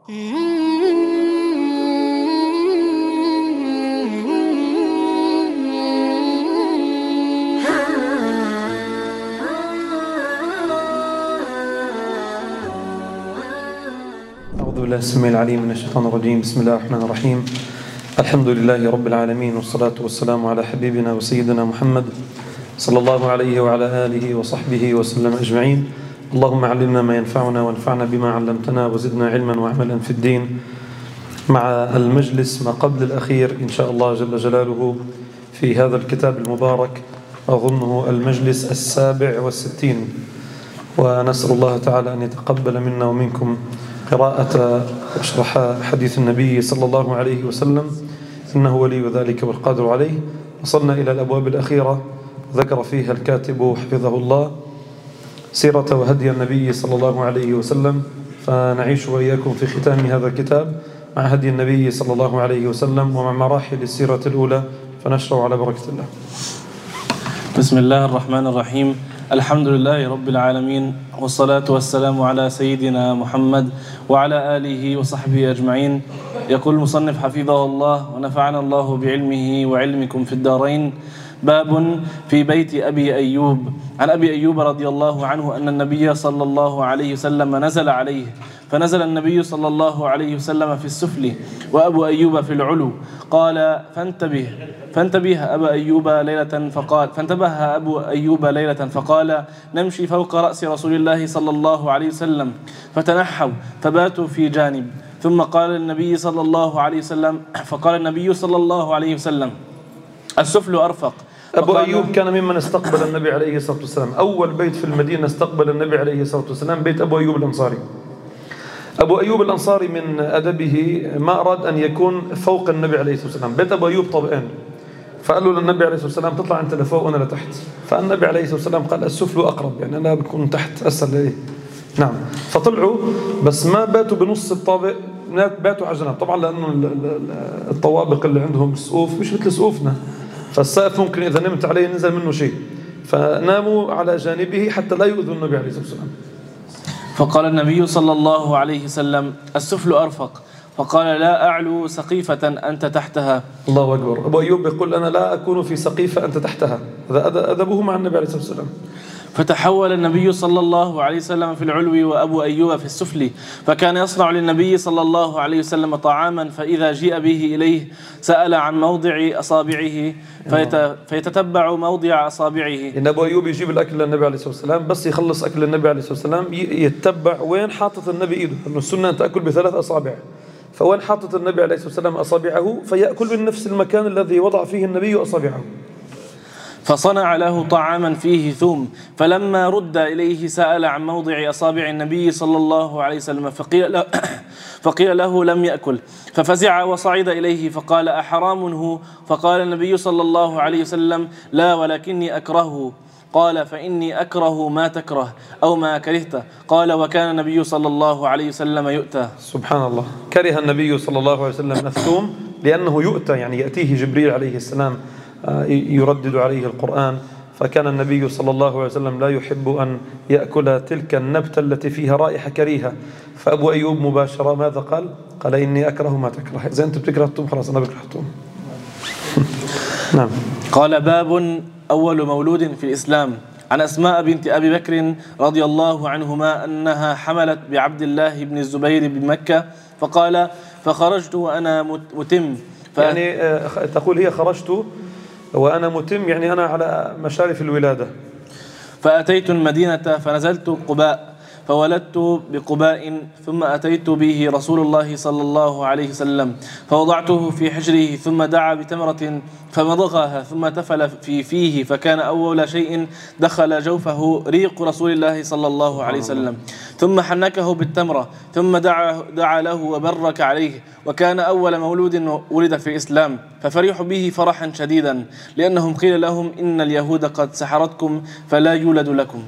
أعوذ بالله السميع العليم من الشيطان الرجيم. بسم الله الرحمن الرحيم. الحمد لله رب العالمين، والصلاة والسلام على حبيبنا وسيدنا محمد صلى الله عليه وعلى آله وصحبه وسلم أجمعين. اللهم علمنا ما ينفعنا وانفعنا بما علمتنا وزدنا علما وعملا في الدين، مع المجلس ما قبل الأخير إن شاء الله جل جلاله في هذا الكتاب المبارك، أظنه المجلس 67، ونسأل الله تعالى أن يتقبل منا ومنكم قراءة وشرح حديث النبي صلى الله عليه وسلم، إنه ولي ذلك والقادر عليه. وصلنا إلى الأبواب الأخيرة ذكر فيها الكاتب حفظه الله سيرة وهدي النبي صلى الله عليه وسلم، فنعيش وإياكم في ختام هذا الكتاب مع هدي النبي صلى الله عليه وسلم ومع مراحل السيرة الأولى، فنشرع على بركة الله. بسم الله الرحمن الرحيم. الحمد لله رب العالمين، والصلاة والسلام على سيدنا محمد وعلى آله وصحبه أجمعين. يقول المصنف حفظه الله ونفعنا الله بعلمه وعلمكم في الدارين: باب في بيت أبي أيوب. عن أبي أيوب رضي الله عنه أن النبي صلى الله عليه وسلم نزل عليه، فنزل النبي صلى الله عليه وسلم في السفل وأبو أيوب في العلو. قال: فانتبه أبو أيوب ليلة فقال: نمشي فوق رأس رسول الله صلى الله عليه وسلم، فتنحوا فباتوا في جانب. ثم قال النبي صلى الله عليه وسلم: السفل أرفق. أبو أيوب كان ممن استقبل النبي عليه الصلاة والسلام. أول بيت في المدينة استقبل النبي عليه الصلاة والسلام بيت أبو أيوب الأنصاري. أبو أيوب الأنصاري من أدبه ما أراد أن يكون فوق النبي عليه الصلاة والسلام. بيت أبو أيوب طابقين، فقالوا للنبي عليه الصلاة والسلام: تطلع أنت لفوق وأنا لتحت. فالنبي عليه الصلاة والسلام قال: السفل أقرب، يعني أنا بكون تحت أسهل لإيه. نعم، فطلعوا بس ما باتوا بنص الطابق، باتوا على جنب. طبعا لأنه الطوابق اللي عندهم سقوف مش مثل سقوفنا، فالسقف ممكن إذا نمت عليه ينزل منه شيء، فناموا على جانبه حتى لا يؤذوا النبي عليه الصلاة والسلام. فقال النبي صلى الله عليه وسلم: السفل أرفق. فقال: لا أعلو سقيفة أنت تحتها. الله أكبر. أبو أيوب يقول: أنا لا أكون في سقيفة أنت تحتها. هذا أدبه مع النبي عليه الصلاة والسلام. فتحول النبي صلى الله عليه وسلم في العلو وأبو أيوب في السفل، فكان يصنع للنبي صلى الله عليه وسلم طعاما، فإذا جيء به إليه سأل عن موضع أصابعه فيتتبع موضع أصابعه. إن أبو أيوب يجيب الأكل للنبي عليه الصلاة والسلام، بس يخلص أكل النبي عليه الصلاة والسلام يتبع وين حاطط النبي إيده، لأنه السنة أن تأكل بثلاث أصابع، فوين حاطط النبي عليه الصلاة والسلام أصابعه فيأكل من نفس المكان الذي وضع فيه النبي أصابعه. فصنع له طعاما فيه ثوم، فلما رد إليه سأل عن موضع أصابع النبي صلى الله عليه وسلم، فقيل له لم يأكل، ففزع وصعد إليه فقال: أحرام هو؟ فقال النبي صلى الله عليه وسلم: لا، ولكني أكرهه. قال: فإني أكره ما تكره أو ما كرهت. قال: وكان النبي صلى الله عليه وسلم يؤتى. سبحان الله. كره النبي صلى الله عليه وسلم الثوم لأنه يؤتى، يعني يأتيه جبريل عليه السلام يردد عليه القرآن، فكان النبي صلى الله عليه وسلم لا يحب أن يأكل تلك النبتة التي فيها رائحة كريهة. فأبو أيوب مباشرة ماذا قال؟ قال: إني أكره ما تكره. إذا أنت بتكره الثوم خلاص أنا بكره الثوم. نعم. قال: باب أول مولود في الإسلام. عن أسماء بنت أبي بكر رضي الله عنهما أنها حملت بعبد الله بن الزبير بمكة، فقال: فخرجت وأنا متم. يعني تقول هي خرجت وأنا متم، يعني أنا على مشارف الولادة. فأتيت المدينة فنزلت قباء، فولدت بقباء، ثم أتيت به رسول الله صلى الله عليه وسلم، فوضعته في حجره، ثم دعا بتمرة فمضغها، ثم تفل في فيه، فكان أول شيء دخل جوفه ريق رسول الله صلى الله عليه وسلم، ثم حنكه بالتمرة، ثم دعا له وبرك عليه، وكان أول مولود ولد في الإسلام، ففرحوا به فرحا شديدا، لأنهم قيل لهم: إن اليهود قد سحرتكم فلا يولد لكم.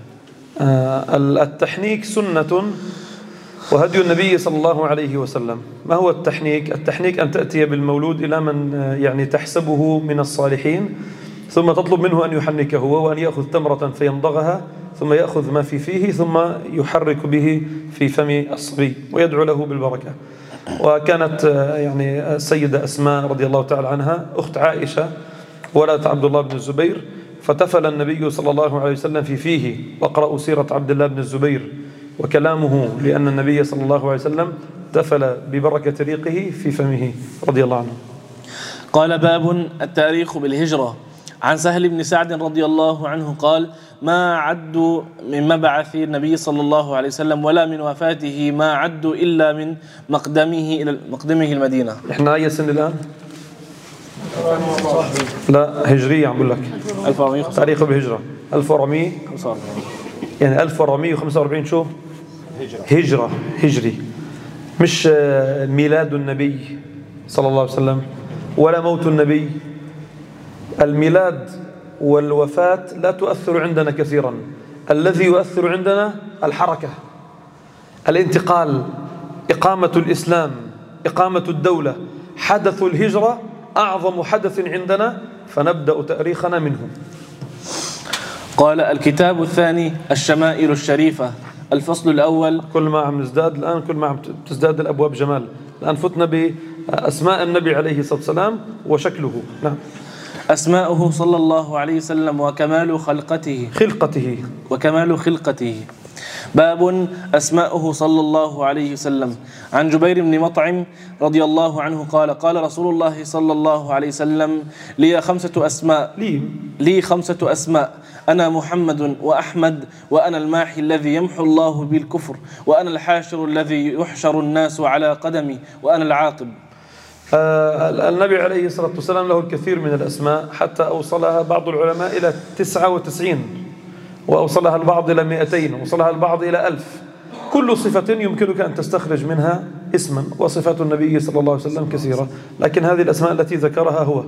التحنيك سنة وهدي النبي صلى الله عليه وسلم. ما هو التحنيك؟ التحنيك أن تأتي بالمولود إلى من يعني تحسبه من الصالحين، ثم تطلب منه أن يحنك هو، وأن يأخذ تمرة فيمضغها، ثم يأخذ ما في فيه ثم يحرك به في فم الصبي ويدعو له بالبركة. وكانت يعني السيدة أسماء رضي الله تعالى عنها أخت عائشة ولدت عبد الله بن الزبير، فتفل النبي صلى الله عليه وسلم في فيه. واقرأوا سيرة عبد الله بن الزبير وكلامه، لأن النبي صلى الله عليه وسلم تفل ببركة ريقه في فمه رضي الله عنه. قال: باب التاريخ بالهجرة. عن سهل بن سعد رضي الله عنه قال: ما عدوا من مبعث النبي صلى الله عليه وسلم ولا من وفاته ما عدوا إلا من مقدمه المدينة. احنا أي سنة الآن؟ لا هجرية عم بقول لك. 1445. تاريخه بالهجرة 1400 يعني 1445 شو؟ هجرة هجري، مش ميلاد النبي صلى الله عليه وسلم ولا موت النبي. الميلاد والوفاة لا تؤثر عندنا كثيرا، الذي يؤثر عندنا الحركة، الانتقال، إقامة الإسلام، إقامة الدولة. حدث الهجرة أعظم حدث عندنا، فنبدأ تاريخنا منه. قال: الكتاب الثاني الشمائل الشريفة. الفصل الأول. كل ما عم نزداد الآن، كل ما عم تزداد الأبواب جمال. الآن فتنا بأسماء النبي عليه الصلاة والسلام وشكله. نعم. أسماؤه صلى الله عليه وسلم وكمال خلقته وكمال خلقته. باب أسماؤه صلى الله عليه وسلم. عن جبير بن مطعم رضي الله عنه قال: قال رسول الله صلى الله عليه وسلم: لي 5 أسماء. لي 5 أسماء: أنا محمد وأحمد، وأنا الماحي الذي يمحو الله بالكفر، وأنا الحاشر الذي يحشر الناس على قدمي، وأنا العاقب. النبي عليه الصلاة والسلام له الكثير من الأسماء، حتى أوصلها بعض العلماء إلى 99، وأوصلها البعض إلى 200، ووصلها البعض إلى 1000. كل صفة يمكنك أن تستخرج منها اسما، وصفات النبي صلى الله عليه وسلم كثيرة، لكن هذه الأسماء التي ذكرها هو.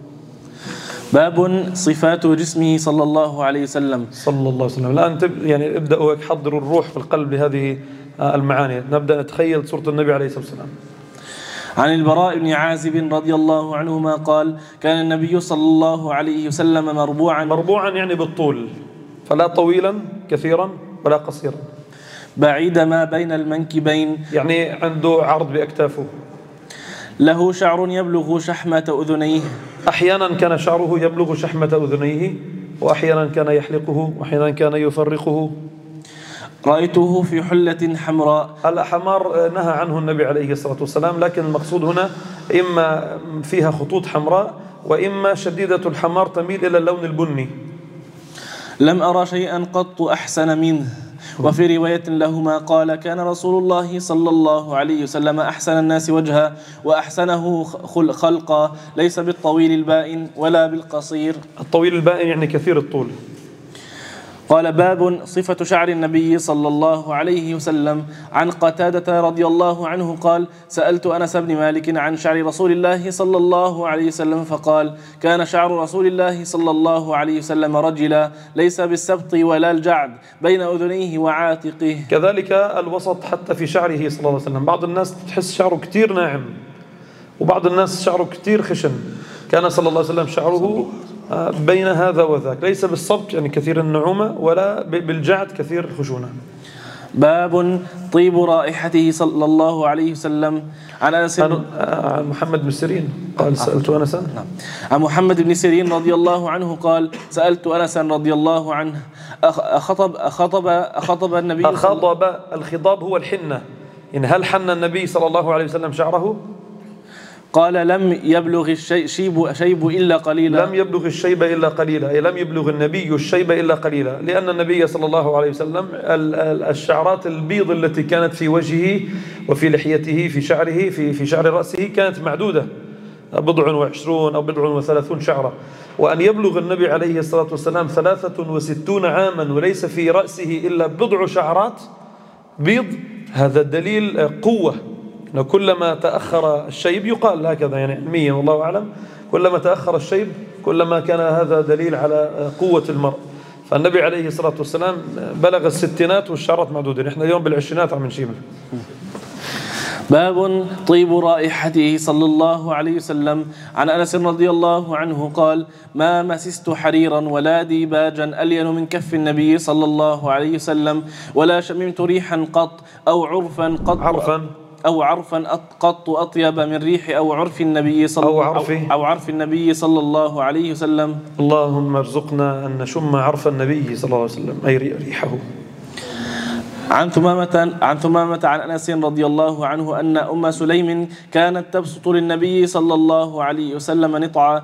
باب صفات جسمه صلى الله عليه وسلم. صلى الله عليه وسلم. الآن يعني ابدأوا حضروا الروح في القلب لهذه المعاني، نبدأ نتخيل صورة النبي عليه الصلاة والسلام. عن البراء بن عازب رضي الله عنهما قال: كان النبي صلى الله عليه وسلم مربوعا يعني بالطول، فلا طويلا كثيرا ولا قصيرا، بعيد ما بين المنكبين، يعني عنده عرض بأكتافه. له شعر يبلغ شحمة أذنيه. أحيانا كان شعره يبلغ شحمة أذنيه، وأحيانا كان يحلقه، وأحيانا كان يفرقه. رأيته في حلة حمراء. الحمار نهى عنه النبي عليه الصلاة والسلام، لكن المقصود هنا إما فيها خطوط حمراء، وإما شديدة الحمار تميل إلى اللون البني. لم أرى شيئا قط أحسن منه. وفي رواية لهما قال: كان رسول الله صلى الله عليه وسلم أحسن الناس وجها وأحسنه خلقا، ليس بالطويل البائن ولا بالقصير. الطويل البائن يعني كثير الطول. قال: باب صفة شعر النبي صلى الله عليه وسلم. عن قتادة رضي الله عنه قال: سألت أنس بن مالك عن شعر رسول الله صلى الله عليه وسلم فقال: كان شعر رسول الله صلى الله عليه وسلم رجلا، ليس بالسبط ولا الجعد، بين أذنيه وعاتقه. كذلك الوسط حتى في شعره صلى الله عليه وسلم. بعض الناس تحس شعره كتير ناعم، وبعض الناس شعره كتير خشن. كان صلى الله عليه وسلم شعره بين هذا وذاك، ليس بالصبت يعني كثير النعومة، ولا بالجعد كثير الخشونة. باب طيب رائحته صلى الله عليه وسلم. عن أنس عن محمد بن سيرين قال: سألت أنسا. عن محمد بن سيرين رضي الله عنه قال: سألت أنسا رضي الله عنه أخطب النبي. الخضاب هو الحنة، يعني هل حن النبي صلى الله عليه وسلم شعره؟ قال: لم يبلغ الشيب إلا قليلا. لم يبلغ الشيب إلا قليلا، أي لم يبلغ النبي الشيب إلا قليلا، لأن النبي صلى الله عليه وسلم الشعرات البيض التي كانت في وجهه وفي لحيته في شعره في شعر رأسه كانت معدودة، 20 أو 30 شعرة. وأن يبلغ النبي عليه الصلاة والسلام 63 عاما وليس في رأسه إلا بضع شعرات بيض، هذا دليل قوة. كلما تأخر الشيب، يقال هكذا يعني علميا والله أعلم، كلما تأخر الشيب كلما كان هذا دليل على قوة المرء. فالنبي عليه الصلاة والسلام بلغ 60 والشعرات معدودة، نحن اليوم بالعشرينات عم نشيبها. باب طيب رائحته صلى الله عليه وسلم. عن أنس رضي الله عنه قال: ما مسست حريرا ولا ديباجا ألين من كف النبي صلى الله عليه وسلم، ولا شممت ريحا قط أو عرفا قط أطيب من ريح أو عرف النبي صلى الله عليه وسلم. اللهم ارزقنا أن نشم عرف النبي صلى الله عليه وسلم، أي ريحه. عن ثمامة عن أنس رضي الله عنه أن أم سليم كانت تبسط للنبي صلى الله عليه وسلم نطعا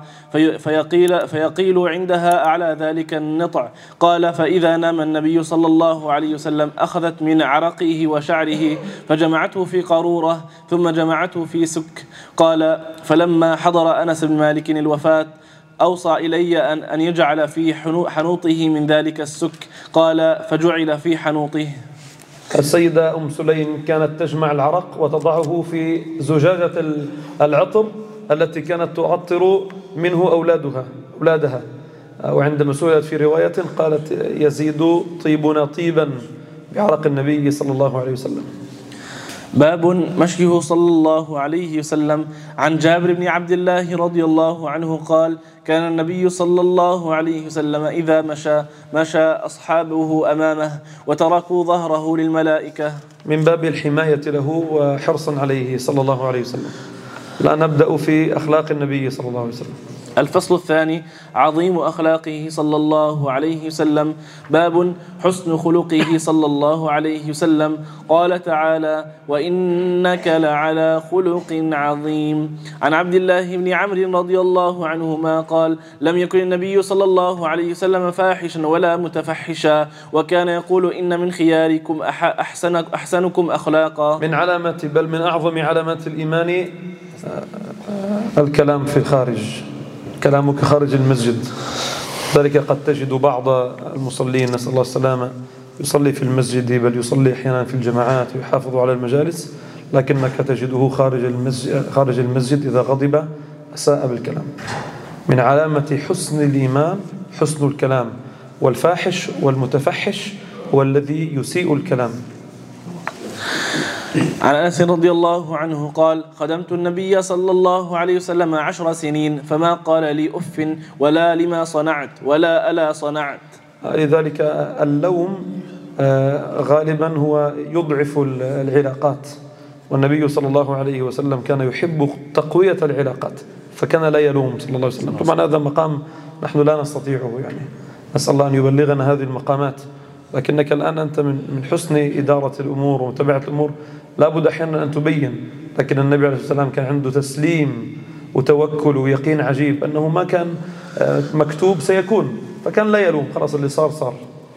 فيقيل عندها أعلى ذلك النطع. قال: فإذا نام النبي صلى الله عليه وسلم أخذت من عرقه وشعره فجمعته في قارورة ثم جمعته في سك. قال: فلما حضر أنس بن مالك الوفاة أوصى إلي أن يجعل في حنوطه من ذلك السك. قال: فجعل في حنوطه. السيدة أم سليم كانت تجمع العرق وتضعه في زجاجة العطر التي كانت تعطر منه أولادها. وعندما سئلت في رواية قالت: يزيد طيبنا طيبا بعرق النبي صلى الله عليه وسلم. باب مشيه صلى الله عليه وسلم. عن جابر بن عبد الله رضي الله عنه قال: كان النبي صلى الله عليه وسلم إذا مشى أصحابه أمامه وتركوا ظهره للملائكة. من باب الحماية له وحرصا عليه صلى الله عليه وسلم. لا نبدأ في أخلاق النبي صلى الله عليه وسلم. الفصل الثاني: عظيم أخلاقه صلى الله عليه وسلم. باب حسن خلقه صلى الله عليه وسلم. قال تعالى: وإنك لعلى خلق عظيم. عن عبد الله بن عمرو رضي الله عنهما قال: لم يكن النبي صلى الله عليه وسلم فاحشا ولا متفحشا، وكان يقول: إن من خياركم أحسنكم أخلاقا. من علامات بل من أعظم علامات الإيمان الكلام في الخارج، كلامك خارج المسجد. ذلك قد تجد بعض المصلين نسأل الله السلامة يصلي في المسجد، بل يصلي أحيانا في الجماعات ويحافظ على المجالس، لكنك تجده خارج المسجد إذا غضب أساء بالكلام. من علامة حسن الإيمان حسن الكلام، والفاحش والمتفحش هو الذي يسيء الكلام. عن أنس رضي الله عنه قال: خدمت النبي صلى الله عليه وسلم 10 سنين فما قال لي أف ولا لما صنعت ولا ألا صنعت. لذلك اللوم غالبا هو يضعف العلاقات، والنبي صلى الله عليه وسلم كان يحب تقوية العلاقات، فكان لا يلوم صلى الله عليه وسلم. طبعا هذا مقام نحن لا نستطيعه، يعني نسأل الله أن يبلغنا هذه المقامات، لكنك الآن أنت من حسن إدارة الأمور ومتابعة الأمور لابد أحيانا أن تبين. لكن النبي عليه الصلاة والسلام كان عنده تسليم وتوكل ويقين عجيب أنه ما كان مكتوب سيكون، فكان لا يلوم، خلاص اللي صار.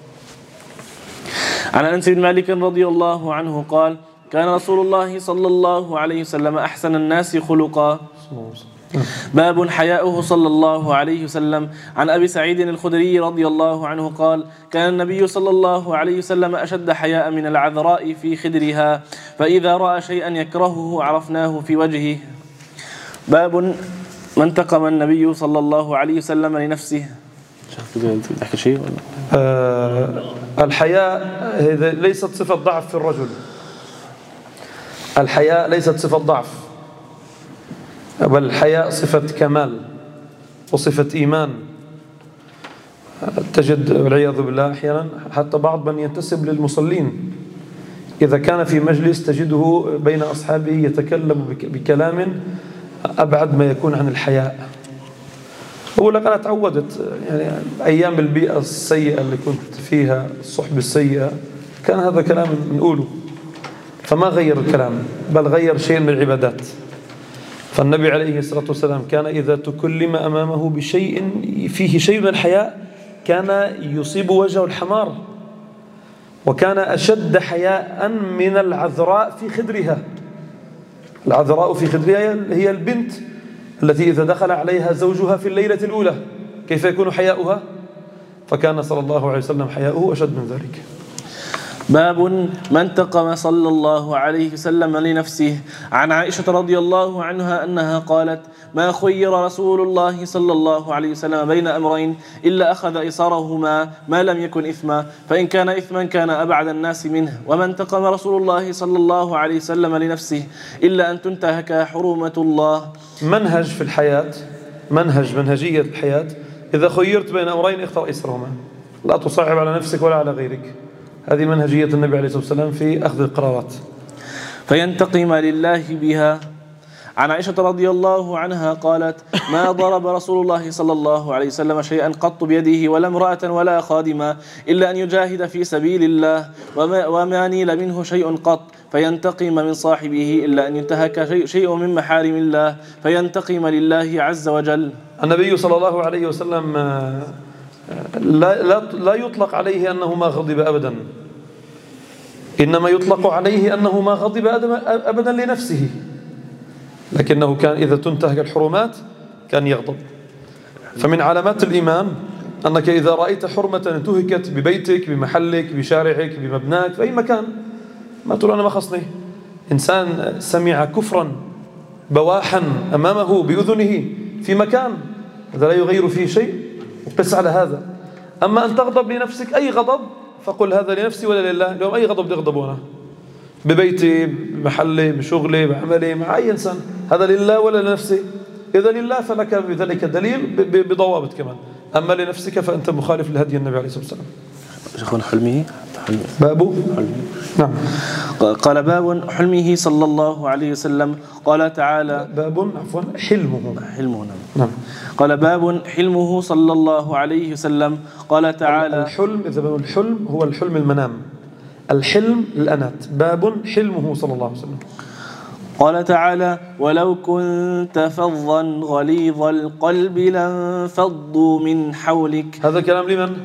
عن أنس بن مالك رضي الله عنه قال: كان رسول الله صلى الله عليه وسلم أحسن الناس خلقا. باب حياؤه صلى الله عليه وسلم. عن أبي سعيد الخدري رضي الله عنه قال: كان النبي صلى الله عليه وسلم أشد حياء من العذراء في خدرها، فإذا رأى شيئا يكرهه عرفناه في وجهه. باب ما انتقم النبي صلى الله عليه وسلم لنفسه. تحكي شيء ولا؟ الحياء ليست صفة ضعف في الرجل، الحياء ليست صفة ضعف، بل الحياء صفة كمال وصفة إيمان. تجد والعياذ بالله أحيانا حتى بعض من ينتسب للمصلين إذا كان في مجلس تجده بين أصحابه يتكلم بكلام أبعد ما يكون عن الحياء. أقول لك أنا تعودت، يعني أيام البيئة السيئة اللي كنت فيها، الصحبة السيئة، كان هذا كلام نقوله، فما غير الكلام بل غير شيء من العبادات. فالنبي عليه الصلاة والسلام كان إذا تكلم أمامه بشيء فيه شيء من الحياء كان يصيب وجهه الحمار، وكان أشد حياء من العذراء في خدرها. العذراء في خدرها هي البنت التي إذا دخل عليها زوجها في الليلة الأولى كيف يكون حياؤها؟ فكان صلى الله عليه وسلم حياؤه أشد من ذلك. باب ما انتقم صلى الله عليه وسلم لنفسه. عن عائشة رضي الله عنها أنها قالت: ما خير رسول الله صلى الله عليه وسلم بين أمرين إلا أخذ إيسرهما ما لم يكن إثما، فإن كان إثما كان أبعد الناس منه. وما انتقم رسول الله صلى الله عليه وسلم لنفسه إلا أن تنتهك حرمة الله. منهج في الحياة، منهجية الحياة: إذا خيرت بين أمرين اختر أيسرهما، لا تصعب على نفسك ولا على غيرك. هذه منهجية النبي عليه الصلاة والسلام في أخذ القرارات. فينتقم لله بها. عن عائشة رضي الله عنها قالت: ما ضرب رسول الله صلى الله عليه وسلم شيئا قط بيده ولا امرأة ولا خادما إلا أن يجاهد في سبيل الله، وما نيل منه شيء قط فينتقم من صاحبه إلا أن ينتهك شيء من محارم الله فينتقم لله عز وجل. النبي صلى الله عليه وسلم لا يطلق عليه أنه ما غضب أبدا، إنما يطلق عليه أنه ما غضب أبدا لنفسه، لكنه كان إذا تنتهك الحرمات كان يغضب. فمن علامات الإيمان أنك إذا رأيت حرمة انتهكت ببيتك، بمحلك، بشارعك، بمبناك، في أي مكان، ما تقول أنا ما خصني. إنسان سمع كفرا بواحا أمامه بأذنه في مكان، هذا لا يغير فيه شيء، وقس على هذا. أما أن تغضب لنفسك أي غضب فقل هذا لنفسي ولا لله. لو أي غضب يغضبونه ببيتي، بمحلي، بشغلي، بعملي، مع أي إنسان، هذا لله ولا لنفسي؟ إذا لله فلك بذلك دليل بضوابط كمان، أما لنفسك فأنت مخالف لهدي النبي عليه الصلاة والسلام. شيخنا حلمه باب نعم. قال: باب حلمه صلى الله عليه وسلم. قال تعالى: باب عفوا حلمه نعم. قال: باب حلمه صلى الله عليه وسلم. قال تعالى: الحلم، إذا بنقول الحلم هو الحلم المنام، الحلم الأنات. باب حلمه صلى الله عليه وسلم. قال تعالى: ولو كنت فظا غليظ القلب لانفضوا من حولك. هذا كلام لمن؟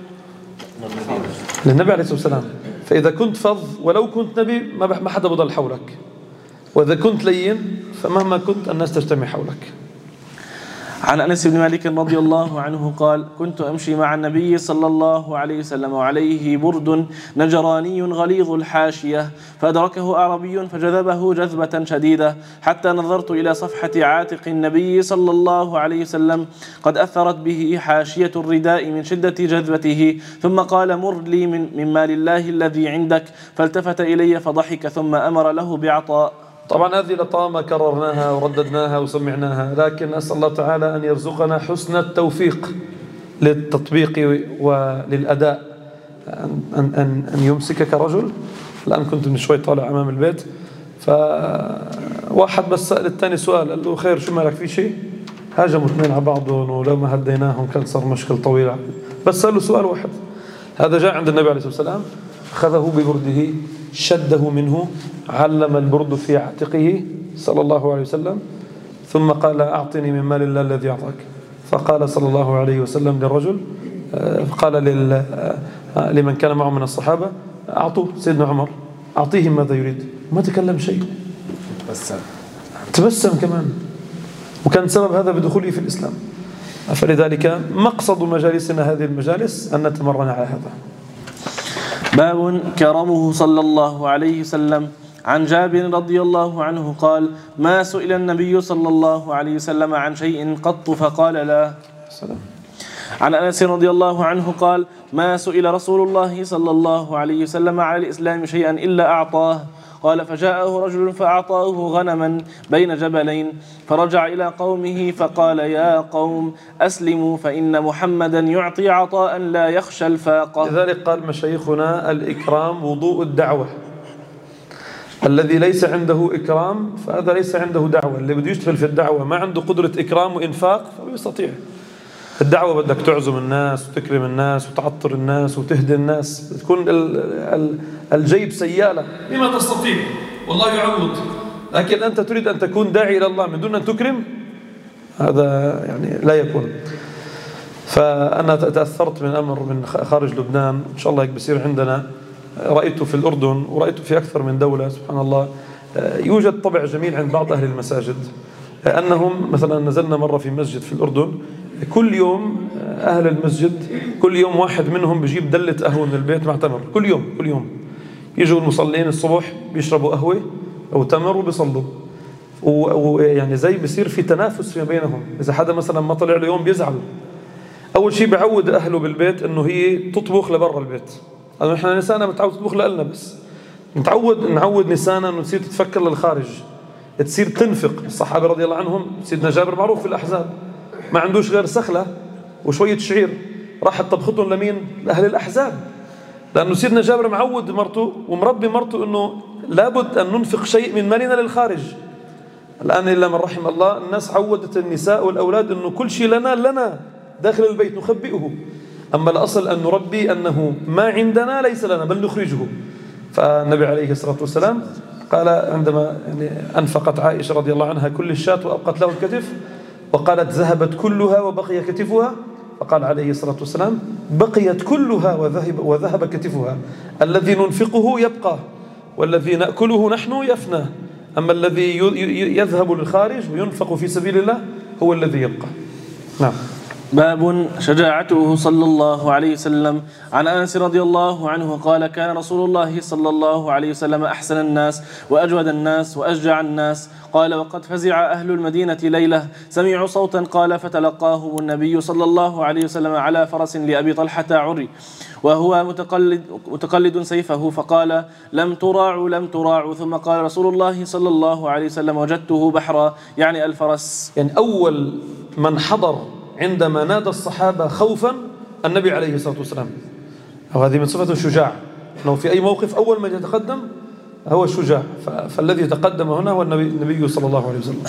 للنبي عليه الصلاة والسلام. فإذا كنت فظ ولو كنت نبي ما حدا بضل حولك، وإذا كنت لين فمهما كنت الناس تجتمع حولك. عن أنس بن مالك رضي الله عنه قال: كنت أمشي مع النبي صلى الله عليه وسلم وعليه برد نجراني غليظ الحاشية، فأدركه أعربي فجذبه جذبة شديدة، حتى نظرت إلى صفحة عاتق النبي صلى الله عليه وسلم قد أثرت به حاشية الرداء من شدة جذبته، ثم قال: مر لي من مال الله الذي عندك، فالتفت إلي فضحك ثم أمر له بعطاء. طبعا هذه لطامة كررناها ورددناها وسمعناها، لكن أسأل الله تعالى أن يرزقنا حسن التوفيق للتطبيق وللأداء. أن يمسكك رجل. الآن كنت من شوي طالع أمام البيت، فواحد بس سأل الثاني سؤال، قال له: خير شو مالك، في شيء؟ هاجموا اثنين على بعضهم، ولو ما هديناهم كان صار مشكل طويل، بس سأله سؤال واحد. هذا جاء عند النبي عليه الصلاة والسلام، أخذه ببرده، شده منه، علم البرد في عاتقه صلى الله عليه وسلم، ثم قال: أعطني من مال الله الذي أعطاك. فقال صلى الله عليه وسلم للرجل، قال لمن كان معه من الصحابة: أعطوه سيدنا عمر، أعطيهم ماذا يريد. ما تكلم شيء، تبسم كمان، وكان سبب هذا بدخوله في الإسلام. فلذلك مقصد مجالسنا هذه المجالس أن نتمرن على هذا. باب كرمه صلى الله عليه وسلم. عن جابر رضي الله عنه قال: ما سئل النبي صلى الله عليه وسلم عن شيء قط فقال لا. عن أنس رضي الله عنه قال: ما سئل رسول الله صلى الله عليه وسلم على الإسلام شيئا إلا أعطاه. قال: فجاءه رجل فأعطاه غنما بين جبلين، فرجع إلى قومه فقال: يا قوم أسلموا فإن محمدا يعطي عطاء لا يخشى الفاقة. لذلك قال مشايخنا: الإكرام وضوء الدعوة. الذي ليس عنده إكرام فهذا ليس عنده دعوة. اللي بده يشتغل في الدعوة ما عنده قدرة إكرام وإنفاق فما يستطيع. الدعوة بدك تعزم الناس وتكرم الناس وتعطر الناس وتهدي الناس، تكون الجيب سيالة بما تستطيع، والله يعوض. لكن أنت تريد أن تكون داعي إلى الله من دون أن تكرم، هذا يعني لا يكون. فأنا تأثرت من أمر من خارج لبنان، إن شاء الله بيصير عندنا، رأيته في الأردن ورأيته في أكثر من دولة. سبحان الله، يوجد طبع جميل عند بعض أهل المساجد، أنهم مثلا نزلنا مرة في مسجد في الأردن، كل يوم أهل المسجد كل يوم واحد منهم بيجيب دلة قهوة من البيت مع تمر، كل يوم يجوا المصلين الصبح بيشربوا قهوة أو تمر وبيصلوا، ويعني زي بصير في تنافس فيما بينهم. إذا حدا مثلا ما طلع له يوم بيزعل، أول شيء بعود أهله بالبيت إنه هي تطبخ لبرا البيت، لأنه إحنا نسانا متعود تطبخ لنا، بس نعود نسانا إنه تصير تتفكر للخارج، تصير تنفق. الصحابة رضي الله عنهم سيدنا جابر معروف في الأحزاب ما عندوش غير سخلة وشوية شعير، راحت طبختهم لمين؟ لأهل الأحزاب، لأنه سيدنا جابر معود مرته ومربي مرته إنه لابد أن ننفق شيء من مالنا للخارج. الآن إلا من رحم الله، الناس عودت النساء والأولاد إنه كل شيء لنا داخل البيت نخبئه، أما الأصل أن نربي أنه ما عندنا ليس لنا بل نخرجه. فالنبي عليه الصلاة والسلام قال عندما يعني أنفقت عائشة رضي الله عنها كل الشاة وأبقت له الكتف، وقالت ذهبت كلها وبقي كتفها، فقال عليه الصلاة والسلام بقيت كلها وذهب كتفها، الذي ننفقه يبقى والذي نأكله نحن يفنى، أما الذي يذهب للخارج وينفق في سبيل الله هو الذي يبقى. نعم. باب شجاعته صلى الله عليه وسلم. عن أنس رضي الله عنه قال كان رسول الله صلى الله عليه وسلم أحسن الناس وأجود الناس وأشجع الناس. قال وقد فزع أهل المدينة ليلة سمعوا صوتا قال فتلقاه النبي صلى الله عليه وسلم على فرس لأبي طلحة عري وهو متقلد سيفه، فقال لم تراعوا ثم قال رسول الله صلى الله عليه وسلم وجدته بحرا، يعني الفرس. يعني أول من حضر عندما نادى الصحابة خوفا النبي عليه الصلاة والسلام، وهذه من صفة الشجاع، أنه في أي موقف أول من يتقدم هو الشجاع، فالذي تقدم هنا هو النبي صلى الله عليه وسلم.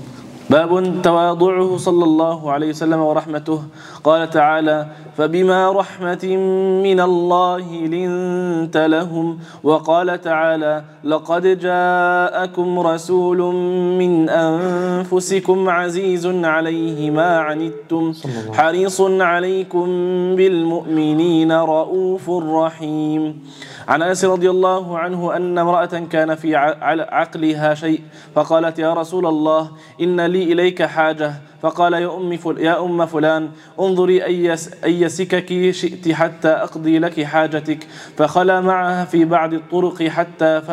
باب تواضعه صلى الله عليه وسلم ورحمته. قال تعالى فبما رحمة من الله لنت لهم. وقال تعالى لقد جاءكم رسول من أنفسكم عزيز عليه ما عنتم حريص عليكم بالمؤمنين رؤوف رحيم. عن أنس رضي الله عنه أن امرأة كان في عقلها شيء فقالت يا رسول الله إن لي إليك حاجة، فقال يا أم فلان انظري أي سكك شئت حتى أقضي لك حاجتك، فخلى معها في بعض الطرق حتى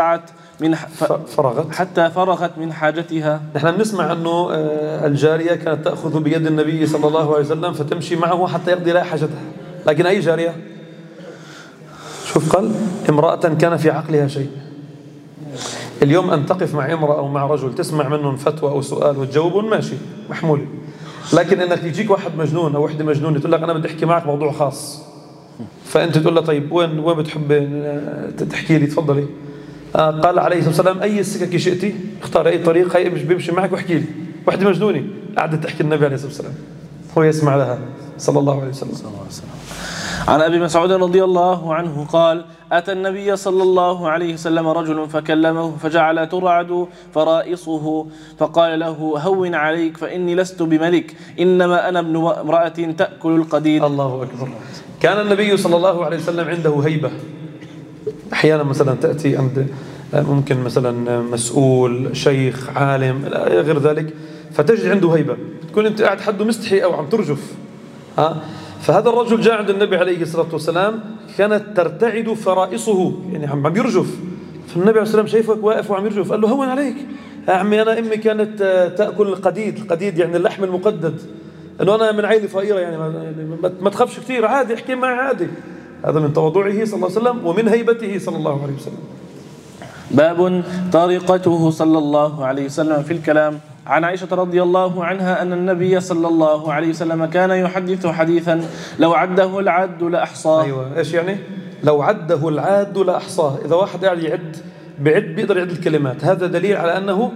فرغت من حاجتها. نحن بنسمع أنه الجارية كانت تأخذ بيد النبي صلى الله عليه وسلم فتمشي معه حتى يقضي لها حاجتها، لكن أي جارية؟ شوف قال امرأة كان في عقلها شيء. اليوم أن تقف مع امرأة أو مع رجل تسمع منهم فتوى أو سؤال وتجاوبهم ماشي محمول، لكن إنك يجيك واحد مجنون أو وحدة مجنونة تقول لك أنا بدي أحكي معك موضوع خاص، فأنت تقول له طيب وين بتحب تحكي لي؟ تفضلي. قال عليه الصلاة والسلام أي السكك شئتي، اختار أي طريق هي مش بيمشي معك واحكي لي. واحدة مجنونة قعدت تحكي النبي عليه الصلاة والسلام هو يسمع لها صلى الله عليه وسلم. عن أبي مسعود رضي الله عنه قال أتى النبي صلى الله عليه وسلم رجل فكلمه فجعل ترعد فرائصه، فقال له هون عليك فإني لست بملك إنما أنا ابن امرأة تأكل القديد. الله أكبر. كان النبي صلى الله عليه وسلم عنده هيبة، أحيانا مثلا تأتي عند ممكن مثلا مسؤول شيخ عالم غير ذلك فتجد عنده هيبة، تكون أنت قاعد حده مستحي أو عم ترجف. فهذا الرجل جاء عند النبي عليه الصلاة والسلام كانت ترتعد فرائصه، يعني عم يرجف، فالنبي عليه الصلاة والسلام شايفك واقف وعم يرجف قال له هون عليك يا عمي أنا أمي كانت تأكل القديد يعني اللحم المقدد، أنه أنا من عائلة فقيرة يعني ما تخافش كثير عادي احكي معي عادي. هذا من تواضعه صلى الله عليه وسلم ومن هيبته صلى الله عليه وسلم. باب طريقته صلى الله عليه وسلم في الكلام. عن عائشة رضي الله عنها أن النبي صلى الله عليه وسلم كان يحدث حديثا لو عده العاد لأحصاه. أيوة إيش يعني؟ لو عده العاد لأحصاه. إذا واحد قاعد بيقدر يعد الكلمات، هذا دليل على أنه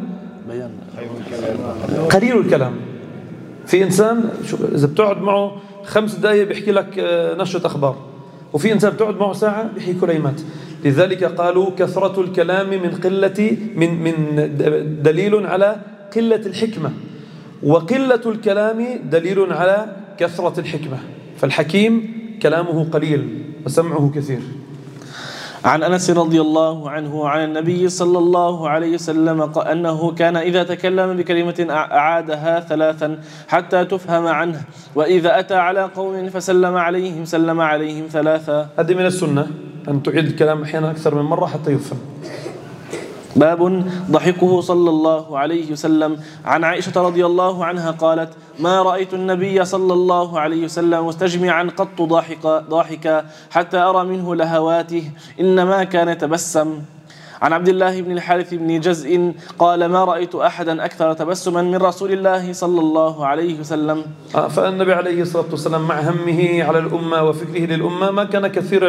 قليل الكلام. في إنسان إذا بتقعد معه 5 دقائق بيحكي لك نشرة أخبار، وفي إنسان بتقعد معه ساعة بيحكي كلمات. لذلك قالوا كثرة الكلام من دليل على قلة الحكمة، وقلة الكلام دليل على كثرة الحكمة، فالحكيم كلامه قليل وسمعه كثير. عن أنس رضي الله عنه عن النبي صلى الله عليه وسلم أنه كان إذا تكلم بكلمة أعادها 3 حتى تفهم عنه، وإذا أتى على قوم فسلم عليهم سلم عليهم 3. هذه من السنة أن تعيد الكلام أحيانا أكثر من مرة حتى يفهم. باب ضحكه صلى الله عليه وسلم. عن عائشة رضي الله عنها قالت: ما رأيت النبي صلى الله عليه وسلم مستجمعا قط ضاحكا حتى أرى منه لهواته، إنما كان يتبسم. عن عبد الله بن الحارث بن جزء قال: ما رأيت أحدا أكثر تبسما من رسول الله صلى الله عليه وسلم. فالنبي عليه الصلاة والسلام مع همه على الأمة وفكره للأمة ما كان كثير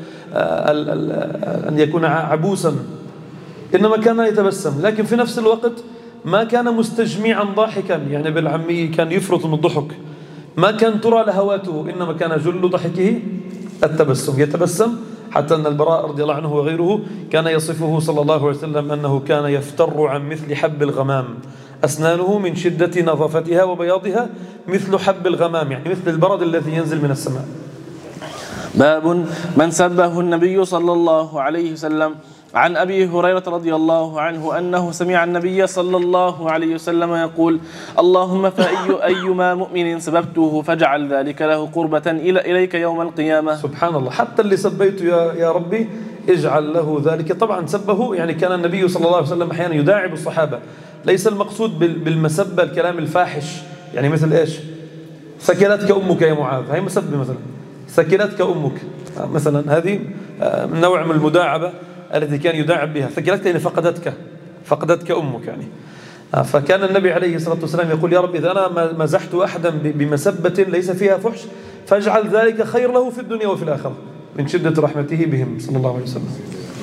أن يكون عبوسا، إنما كان يتبسم، لكن في نفس الوقت ما كان مستجمعا ضاحكا، يعني بالعامية كان يفرط من الضحك، ما كان ترى لهواته، إنما كان جل ضحكه التبسم، يتبسم. حتى أن البراء رضي الله عنه وغيره كان يصفه صلى الله عليه وسلم أنه كان يفتر عن مثل حب الغمام، أسنانه من شدة نظافتها وبياضها مثل حب الغمام، يعني مثل البرد الذي ينزل من السماء. باب من سبه النبي صلى الله عليه وسلم. عن أبي هريرة رضي الله عنه أنه سمع النبي صلى الله عليه وسلم يقول: اللهم أيما مؤمن سببته فاجعل ذلك له قربة إليك يوم القيامة. سبحان الله، حتى اللي سبيته يا ربي اجعل له ذلك. طبعا سبه يعني كان النبي صلى الله عليه وسلم أحيانا يداعب الصحابة، ليس المقصود بالمسبة الكلام الفاحش، يعني مثل إيش؟ ثكلتك أمك يا معاذ، هي مسبة مثلا، ثكلتك أمك مثلا، هذه نوع من المداعبة التي كان يداعب بها. ثكلتك يعني فقدتك أمك يعني. فكان النبي عليه الصلاة والسلام يقول: يا رب إذا أنا مزحت أحدا بمسبة ليس فيها فحش فاجعل ذلك خير له في الدنيا وفي الآخرة، من شدة رحمته بهم صلى الله عليه وسلم.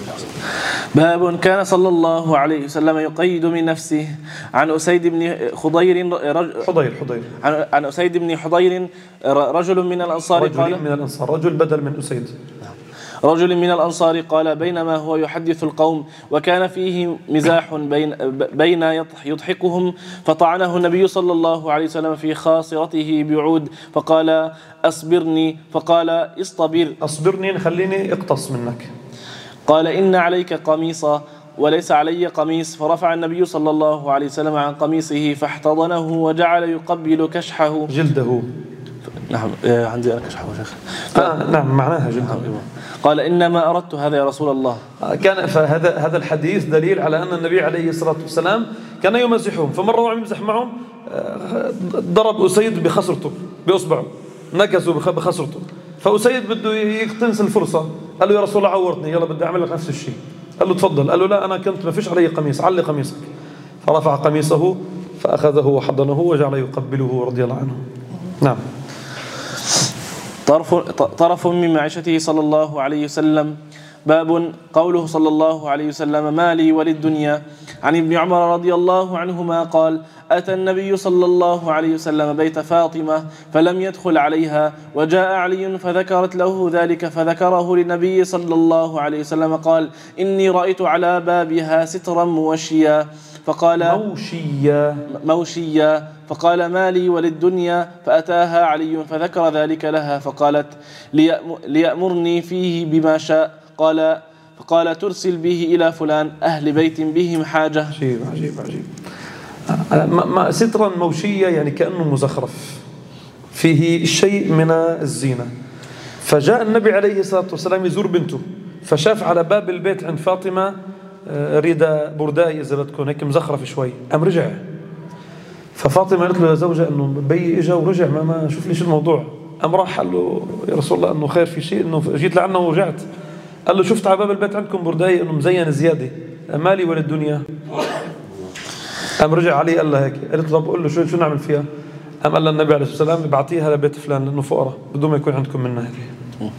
باب كان صلى الله عليه وسلم يقيد من نفسه. عن أسيد بن حضير عن أسيد بن حضير رجل من الأنصار رجل بدل من أسيد، رجل من الأنصار قال: بينما هو يحدث القوم وكان فيه مزاح بين يضحكهم، فطعنه النبي صلى الله عليه وسلم في خاصرته بعود، فقال: أصبرني، فقال: أصبرني خليني اقتص منك. قال: إن عليك قميصا وليس علي قميص، فرفع النبي صلى الله عليه وسلم عن قميصه فاحتضنه وجعل يقبل كشحه جلده. نعم عندي أنا كشحه شيخ. نعم معناها جلده. قال: إنما أردت هذا يا رسول الله. فهذا الحديث دليل على أن النبي عليه الصلاة والسلام كان يمزحهم، فمرة وعم يمزح معهم ضرب أسيد بخصرته بإصبعه، نكسه بخصرته، فأسيد بده يقتنص الفرصة، قال له: يا رسول الله عورتني، يلا بدي أعمل لك نفس الشيء. قال له: تفضل. قال له: لا أنا كنت ما فيش علي قميص، علي قميصك. فرفع قميصه فأخذه وحضنه وجعل يقبله رضي الله عنه. نعم. طرف من معيشته صلى الله عليه وسلم. باب قوله صلى الله عليه وسلم: ما لي وللدنيا. عن ابن عمر رضي الله عنهما قال: أتى النبي صلى الله عليه وسلم بيت فاطمة فلم يدخل عليها، وجاء علي فذكرت له ذلك فذكره للنبي صلى الله عليه وسلم، قال: إني رأيت على بابها سترا موشيا، فقال: موشيا، فقال: ما لي وللدنيا. فأتاها علي فذكر ذلك لها، فقالت: ليأمرني فيه بما شاء. فقال: ترسل به إلى فلان أهل بيت بهم حاجة. عجيب. سترا موشية يعني كأنه مزخرف فيه شيء من الزينة. فجاء النبي عليه الصلاة والسلام يزور بنته، فشاف على باب البيت عند فاطمة رداء برداي إذا بدكم هيك مزخرف شوي، قام رجع. ففاطمة قالت له لزوجها إنه بي إجا ورجع، ما شوف ليش الموضوع. قام راح قال له: يا رسول الله إنه خير في شيء، إنه جيت لعنه ورجعت. قال له: شفت على باب البيت عندكم برداي إنه مزين زيادة، مالي وللدنيا. قام رجع علي قال له هيك. قالت له: طب قول له شو نعمل فيها؟ قام قال النبي عليه الصلاة والسلام: ابعتيها لبيت فلان لأنه فقراء بدون ما يكون عندكم منها هذه.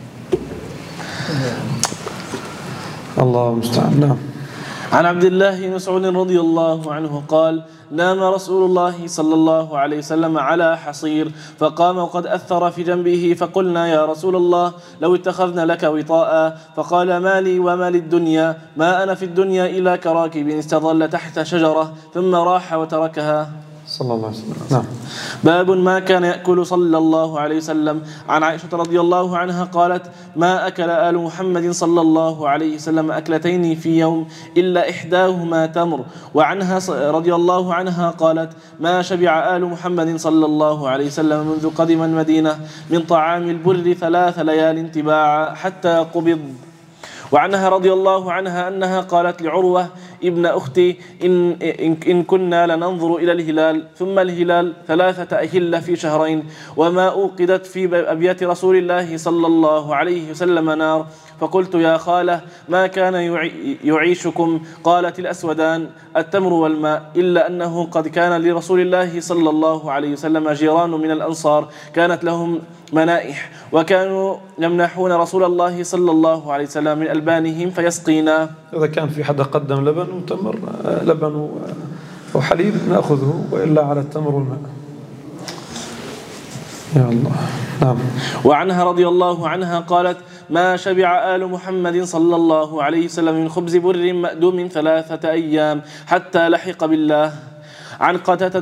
الله المستعان. نعم. عن عبد الله بن مسعود رضي الله عنه قال: نام رسول الله صلى الله عليه وسلم على حصير، فقام وقد أثر في جنبه، فقلنا: يا رسول الله لو اتخذنا لك وطاء. فقال: ما لي وما للدنيا، ما أنا في الدنيا إلا كراكب استظل تحت شجرة ثم راح وتركها. صلى الله عليه وسلم. نعم. باب ما كان يأكل صلى الله عليه وسلم. عن عائشة رضي الله عنها قالت: ما أكل آل محمد صلى الله عليه وسلم أكلتين في يوم إلا إحداهما تمر. وعنها رضي الله عنها قالت: ما شبع آل محمد صلى الله عليه وسلم منذ قدم المدينة من طعام البر 3 ليال تباعا حتى قبض. وعنها رضي الله عنها أنها قالت لعروة ابن أختي إن كنا لننظر إلى الهلال ثم الهلال 3 أهلة في شهرين وما أوقدت في أبيات رسول الله صلى الله عليه وسلم نار، فقلت يا خالة ما كان يعيشكم؟ قالت الأسودان التمر والماء، إلا أنه قد كان لرسول الله صلى الله عليه وسلم جيران من الأنصار كانت لهم منائح، وكانوا يمنحون رسول الله صلى الله عليه وسلم من ألبانهم فيسقينا. إذا كان في حدا قدم لبن وتمر، لبن وحليب نأخذه، وإلا على التمر والماء. يا الله. نعم. وعنها رضي الله عنها قالت ما شبع آل محمد صلى الله عليه وسلم من خبز بر مأدوم 3 أيام حتى لحق بالله. عن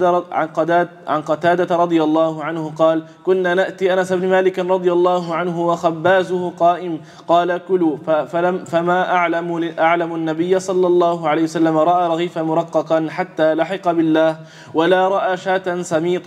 قتادة رضي الله عنه قال كنا نأتي أنس بن مالك رضي الله عنه وخبازه قائم قال كلوا، فما أعلم النبي صلى الله عليه وسلم رأى رغيفا مرققا حتى لحق بالله، ولا رأى شاة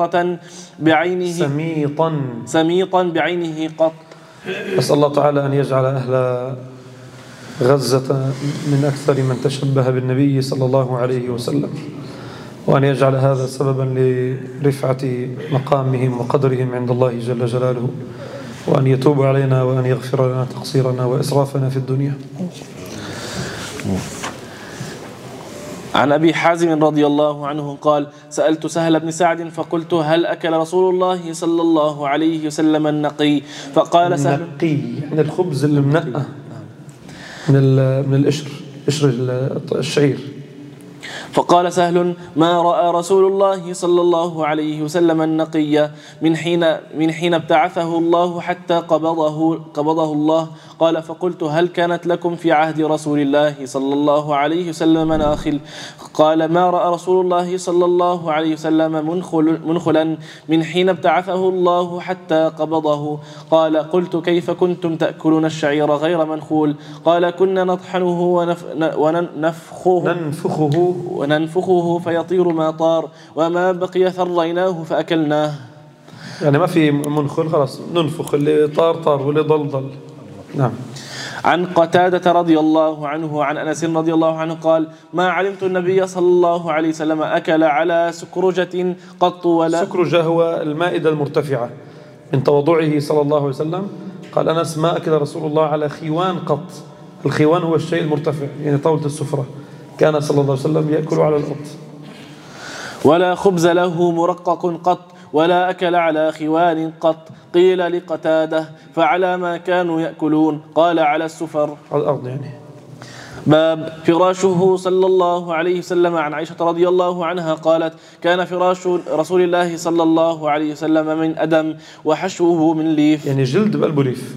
سميطا بعينه قط. أسأل الله تعالى أن يجعل أهل غزة من أكثر من تشبه بالنبي صلى الله عليه وسلم، وأن يجعل هذا سببا لرفعة مقامهم وقدرهم عند الله جل جلاله، وأن يتوب علينا وأن يغفر لنا تقصيرنا وإسرافنا في الدنيا. عن أبي حازم رضي الله عنه قال سألت سهل بن سعد فقلت هل أكل رسول الله صلى الله عليه وسلم النقي؟ فقال سهل النقي يعني الخبز المنقى من القشر، قشر الشعير. فقال سهل ما رأى رسول الله صلى الله عليه وسلم النقي من حين ابتعثه الله حتى قبضه الله. قال فقلت هل كانت لكم في عهد رسول الله صلى الله عليه وسلم مناخل؟ قال ما رأى رسول الله صلى الله عليه وسلم منخلا من حين ابتعثه الله حتى قبضه. قال قلت كيف كنتم تأكلون الشعير غير منخول؟ قال كنا نطحنه وننفخه فيطير ما طار، وما بقي ثريناه فأكلناه. يعني ما في منخل، خلاص ننفخ، اللي طار واللي ضل. نعم. عن قتادة رضي الله عنه عن أنس رضي الله عنه قال ما علمت النبي صلى الله عليه وسلم أكل على سكرجة قط ولا. سكرجة هو المائدة المرتفعة، من تواضعه صلى الله عليه وسلم قال أنس ما أكل رسول الله على خيوان قط. الخيوان هو الشيء المرتفع، يعني طاولة السفرة، كان صلى الله عليه وسلم يأكل على الأرض. ولا خبز له مرقق قط ولا أكل على خوان قط. قيل لقتادة فعلى ما كانوا يأكلون؟ قال على السفر، على الأرض يعني. باب فراشه صلى الله عليه وسلم. عن عائشة رضي الله عنها قالت كان فراش رسول الله صلى الله عليه وسلم من أدم وحشوه من ليف، يعني جلد بقلبه ليف.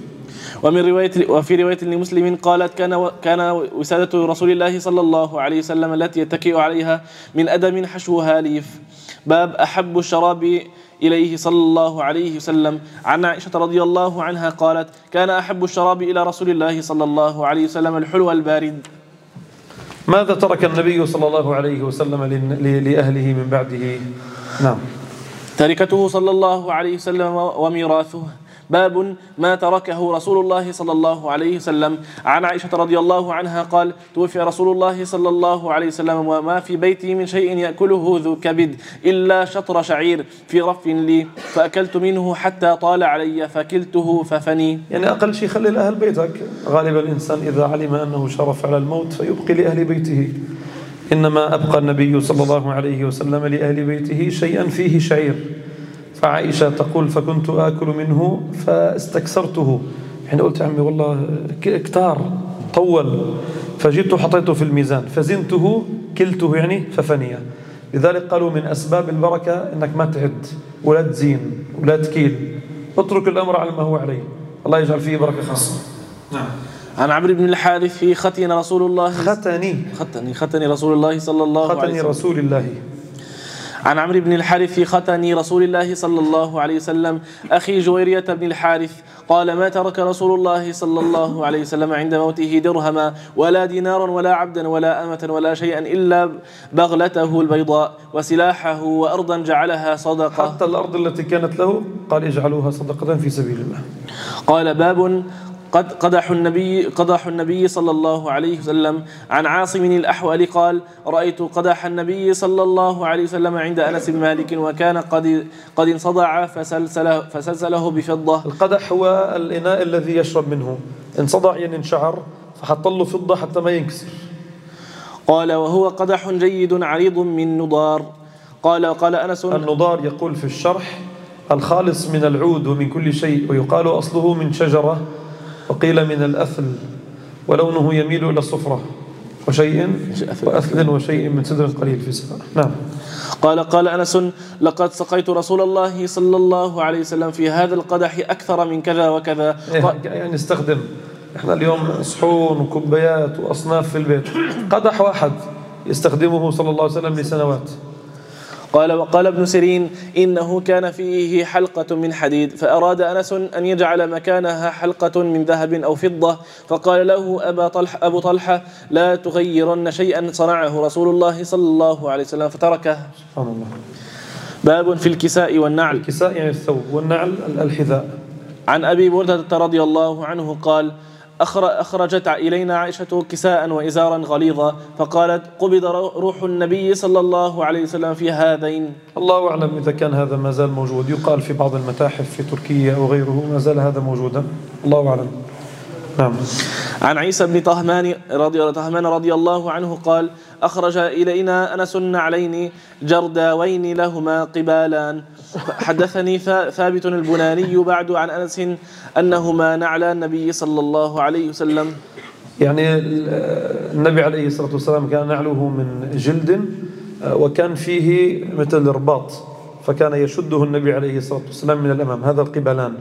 وفي رواية لمسلم قالت كان وسادة رسول الله صلى الله عليه وسلم التي يتكئ عليها من أدم حشوها ليف. باب أحب الشراب إليه صلى الله عليه وسلم. عن عائشة رضي الله عنها قالت كان أحب الشراب إلى رسول الله صلى الله عليه وسلم الحلو البارد. ماذا ترك النبي صلى الله عليه وسلم لأهله من بعده؟ نعم. تركته صلى الله عليه وسلم وميراثه. باب ما تركه رسول الله صلى الله عليه وسلم. عن عائشة رضي الله عنها قال توفي رسول الله صلى الله عليه وسلم وما في بيتي من شيء يأكله ذو كبد إلا شطر شعير في رف لي، فأكلت منه حتى طال علي فكلته ففني. يعني أقل شيء خلي لأهل بيتك. غالبا الإنسان إذا علم أنه شرف على الموت فيبقي لأهل بيته، إنما أبقى النبي صلى الله عليه وسلم لأهل بيته شيئا فيه شعير. فعائشة تقول فكنت آكل منه فاستكسرته، يعني قلت عمي والله كتار طول، فجبته حطيته في الميزان فزنته كلته يعني ففنية. لذلك قالوا من أسباب البركة إنك ما تعد ولا تزين ولا تكيل، اترك الأمر على ما هو عليه، الله يجعل فيه بركة خاصة. نعم. عن عمرو بن الحارث في ختن رسول الله ختن رسول الله صلى الله عليه وسلم. ختن رسول الله. عن عمرو بن الحارث في ختن رسول الله صلى الله عليه وسلم أخي جويرية بن الحارث قال ما ترك رسول الله صلى الله عليه وسلم عند موته درهما ولا دينارا ولا عبدا ولا أمة ولا شيئا إلا بغلته البيضاء وسلاحه وأرضا جعلها صدقة. حتى الأرض التي كانت له قال اجعلوها صدقة في سبيل الله. قال باب قدح النبي صلى الله عليه وسلم. عن عاصم الأحول قال: رأيت قدح النبي صلى الله عليه وسلم عند أنس بن مالك وكان قد انصدع فسلسله بفضة. القدح هو الإناء الذي يشرب منه، انصدع يعني انشعر، فحط له فضة حتى ما ينكسر. قال: وهو قدح جيد عريض من نضار. قال أنس: النضار يقول في الشرح الخالص من العود ومن كل شيء، ويقال أصله من شجرة، وقيل من الأثل، ولونه يميل إلى الصفرة وأثل وشيء من سدر قليل في سفر. نعم. قال أنس: لقد سقيت رسول الله صلى الله عليه وسلم في هذا القدح أكثر من كذا وكذا. يعني استخدم، احنا اليوم صحون وكوبايات وأصناف في البيت، قدح واحد يستخدمه صلى الله عليه وسلم لسنوات. وقال ابن سيرين: إنه كان فيه حلقة من حديد، فأراد أنس أن يجعل مكانها حلقة من ذهب أو فضة، فقال له أبو طلحة: لا تغيرن شيئا صنعه رسول الله صلى الله عليه وسلم، فتركه. سبحان الله. باب في الكساء والنعل. الكساء يعني الثوب، والنعل الحذاء. عن أبي بردة رضي الله عنه قال: أخرجت إلينا عائشة كساء وإزارا غليظا، فقالت: قبض روح النبي صلى الله عليه وسلم في هذين. الله أعلم إذا كان هذا ما زال موجود، يقال في بعض المتاحف في تركيا أو غيره ما زال هذا موجودا، الله أعلم. نعم. عن عيسى بن طهمان رضي الله عنه قال: أخرج إلينا أنس نعلين جرداوين لهما قبالان. حدثني ثابت البناني بعد عن أنس أنهما نعلى النبي صلى الله عليه وسلم. يعني النبي عليه الصلاة والسلام كان نعله من جلد، وكان فيه مثل رباط، فكان يشده النبي عليه الصلاة والسلام من الأمام، هذا القبلان.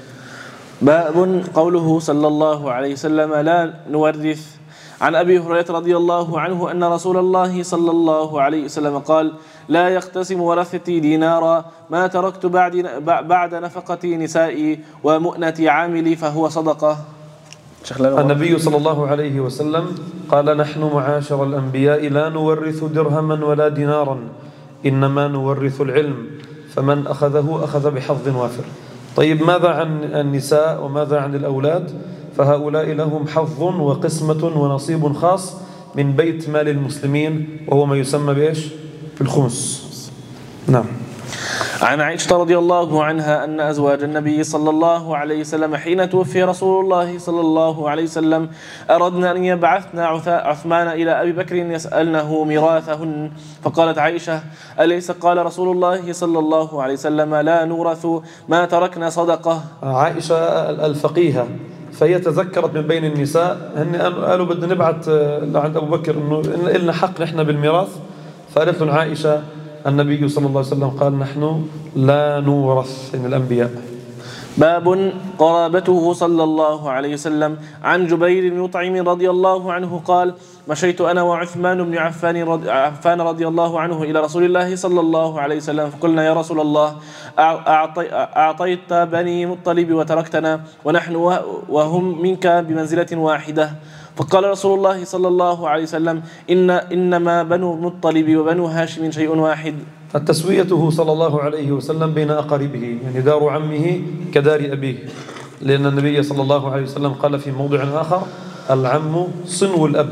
باب قوله صلى الله عليه وسلم: لا نورث. عن أبي هريرة رضي الله عنه أن رسول الله صلى الله عليه وسلم قال: لا يقتسم ورثتي دينارا ما تركت بعد نفقة نسائي ومؤنة عاملي فهو صدقة. النبي صلى الله عليه وسلم قال: نحن معاشر الأنبياء لا نورث درهما ولا دينارا، إنما نورث العلم، فمن أخذه أخذ بحظ وافر. طيب، ماذا عن النساء وماذا عن الأولاد؟ فهؤلاء لهم حظ وقسمة ونصيب خاص من بيت مال المسلمين، وهو ما يسمى بإيش؟ بالخمس. نعم. عن عائشة رضي الله عنها أن أزواج النبي صلى الله عليه وسلم حين توفي رسول الله صلى الله عليه وسلم أردنا أن يبعثنا عثمان إلى أبي بكر يسألنه ميراثهن، فقالت عائشة: أليس قال رسول الله صلى الله عليه وسلم: لا نورث ما تركنا صدقة؟ عائشة الفقيهة، فهي تذكرت من بين النساء هن قالوا بدنا نبعث لعند أبو بكر إنه إلنا حق نحن بالميراث، فقالت لهم عائشة: النبي صلى الله عليه وسلم قال: نحن لا نورث من الأنبياء. باب قرابته صلى الله عليه وسلم. عن جبير بن مطعم رضي الله عنه قال: مشيت أنا وعثمان بن عفان رضي الله عنه إلى رسول الله صلى الله عليه وسلم، فقلنا: يا رسول الله، أعطيت بني مطلب وتركتنا ونحن وهم منك بمنزلة واحدة. فقال رسول الله صلى الله عليه وسلم: إنما بنو مطلب وبنو هاشم شيء واحد. التسويته صلى الله عليه وسلم بين أقاربه، يعني دار عمه كدار أبيه، لأن النبي صلى الله عليه وسلم قال في موضع آخر: العم صنو الأب.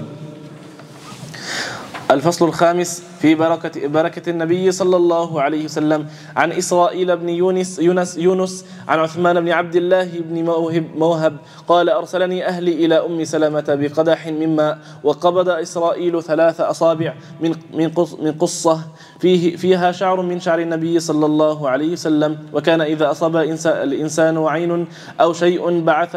الفصل الخامس في بركة النبي صلى الله عليه وسلم. عن إسرائيل بن يونس عن عثمان بن عبد الله بن موهب قال: أرسلني أهلي إلى أم سلمة بقدح من ماء، وقبض إسرائيل 3 أصابع من قصة فيها شعر من شعر النبي صلى الله عليه وسلم، وكان إذا أصاب الإنسان عين أو شيء بعث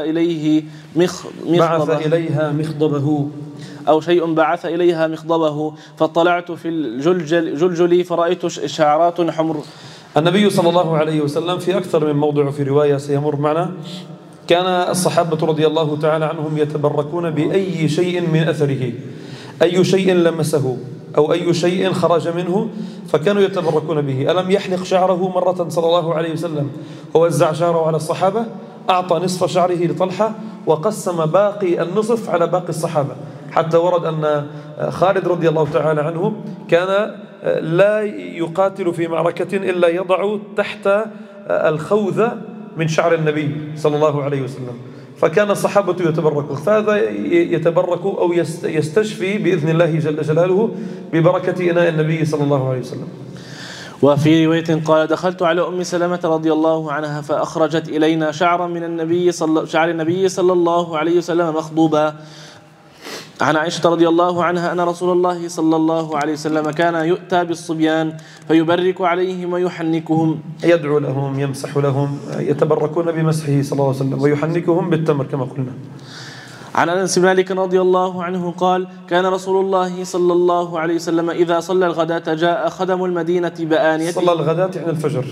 إليها مخضبه فاطلعت في الجلجل فرأيت شعرات حمر. النبي صلى الله عليه وسلم في أكثر من موضع في رواية سيمر معنا كان الصحابة رضي الله تعالى عنهم يتبركون بأي شيء من أثره، أي شيء لمسه أو أي شيء خرج منه فكانوا يتبركون به. ألم يحلق شعره مرة صلى الله عليه وسلم ووزع شعره على الصحابة، أعطى نصف شعره لطلحة وقسم باقي النصف على باقي الصحابة، حتى ورد أن خالد رضي الله تعالى عنه كان لا يقاتل في معركة إلا يضع تحت الخوذة من شعر النبي صلى الله عليه وسلم، فكان الصحابة يتبركون، فهذا يتبرك أو يستشفي بإذن الله جل جلاله ببركة إناء النبي صلى الله عليه وسلم. وفي رواية قال: دخلت على أم سلمة رضي الله عنها فأخرجت إلينا شعرا من شعر النبي صلى الله عليه وسلم مخضوبا. عن عائشة رضي الله عنها أن رسول الله صلى الله عليه وسلم كان يؤتى بالصبيان فيبرك عليهم ويحنكهم، يدعو لهم، يمسح لهم، يتبركون بمسحه صلى الله عليه وسلم، ويحنكهم بالتمر كما قلنا. عن أنس بن مالك رضي الله عنه قال: كان رسول الله صلى الله عليه وسلم إذا صلى الغداة جاء خدم المدينة بآنيته. صلى الغداة يعني الفجر.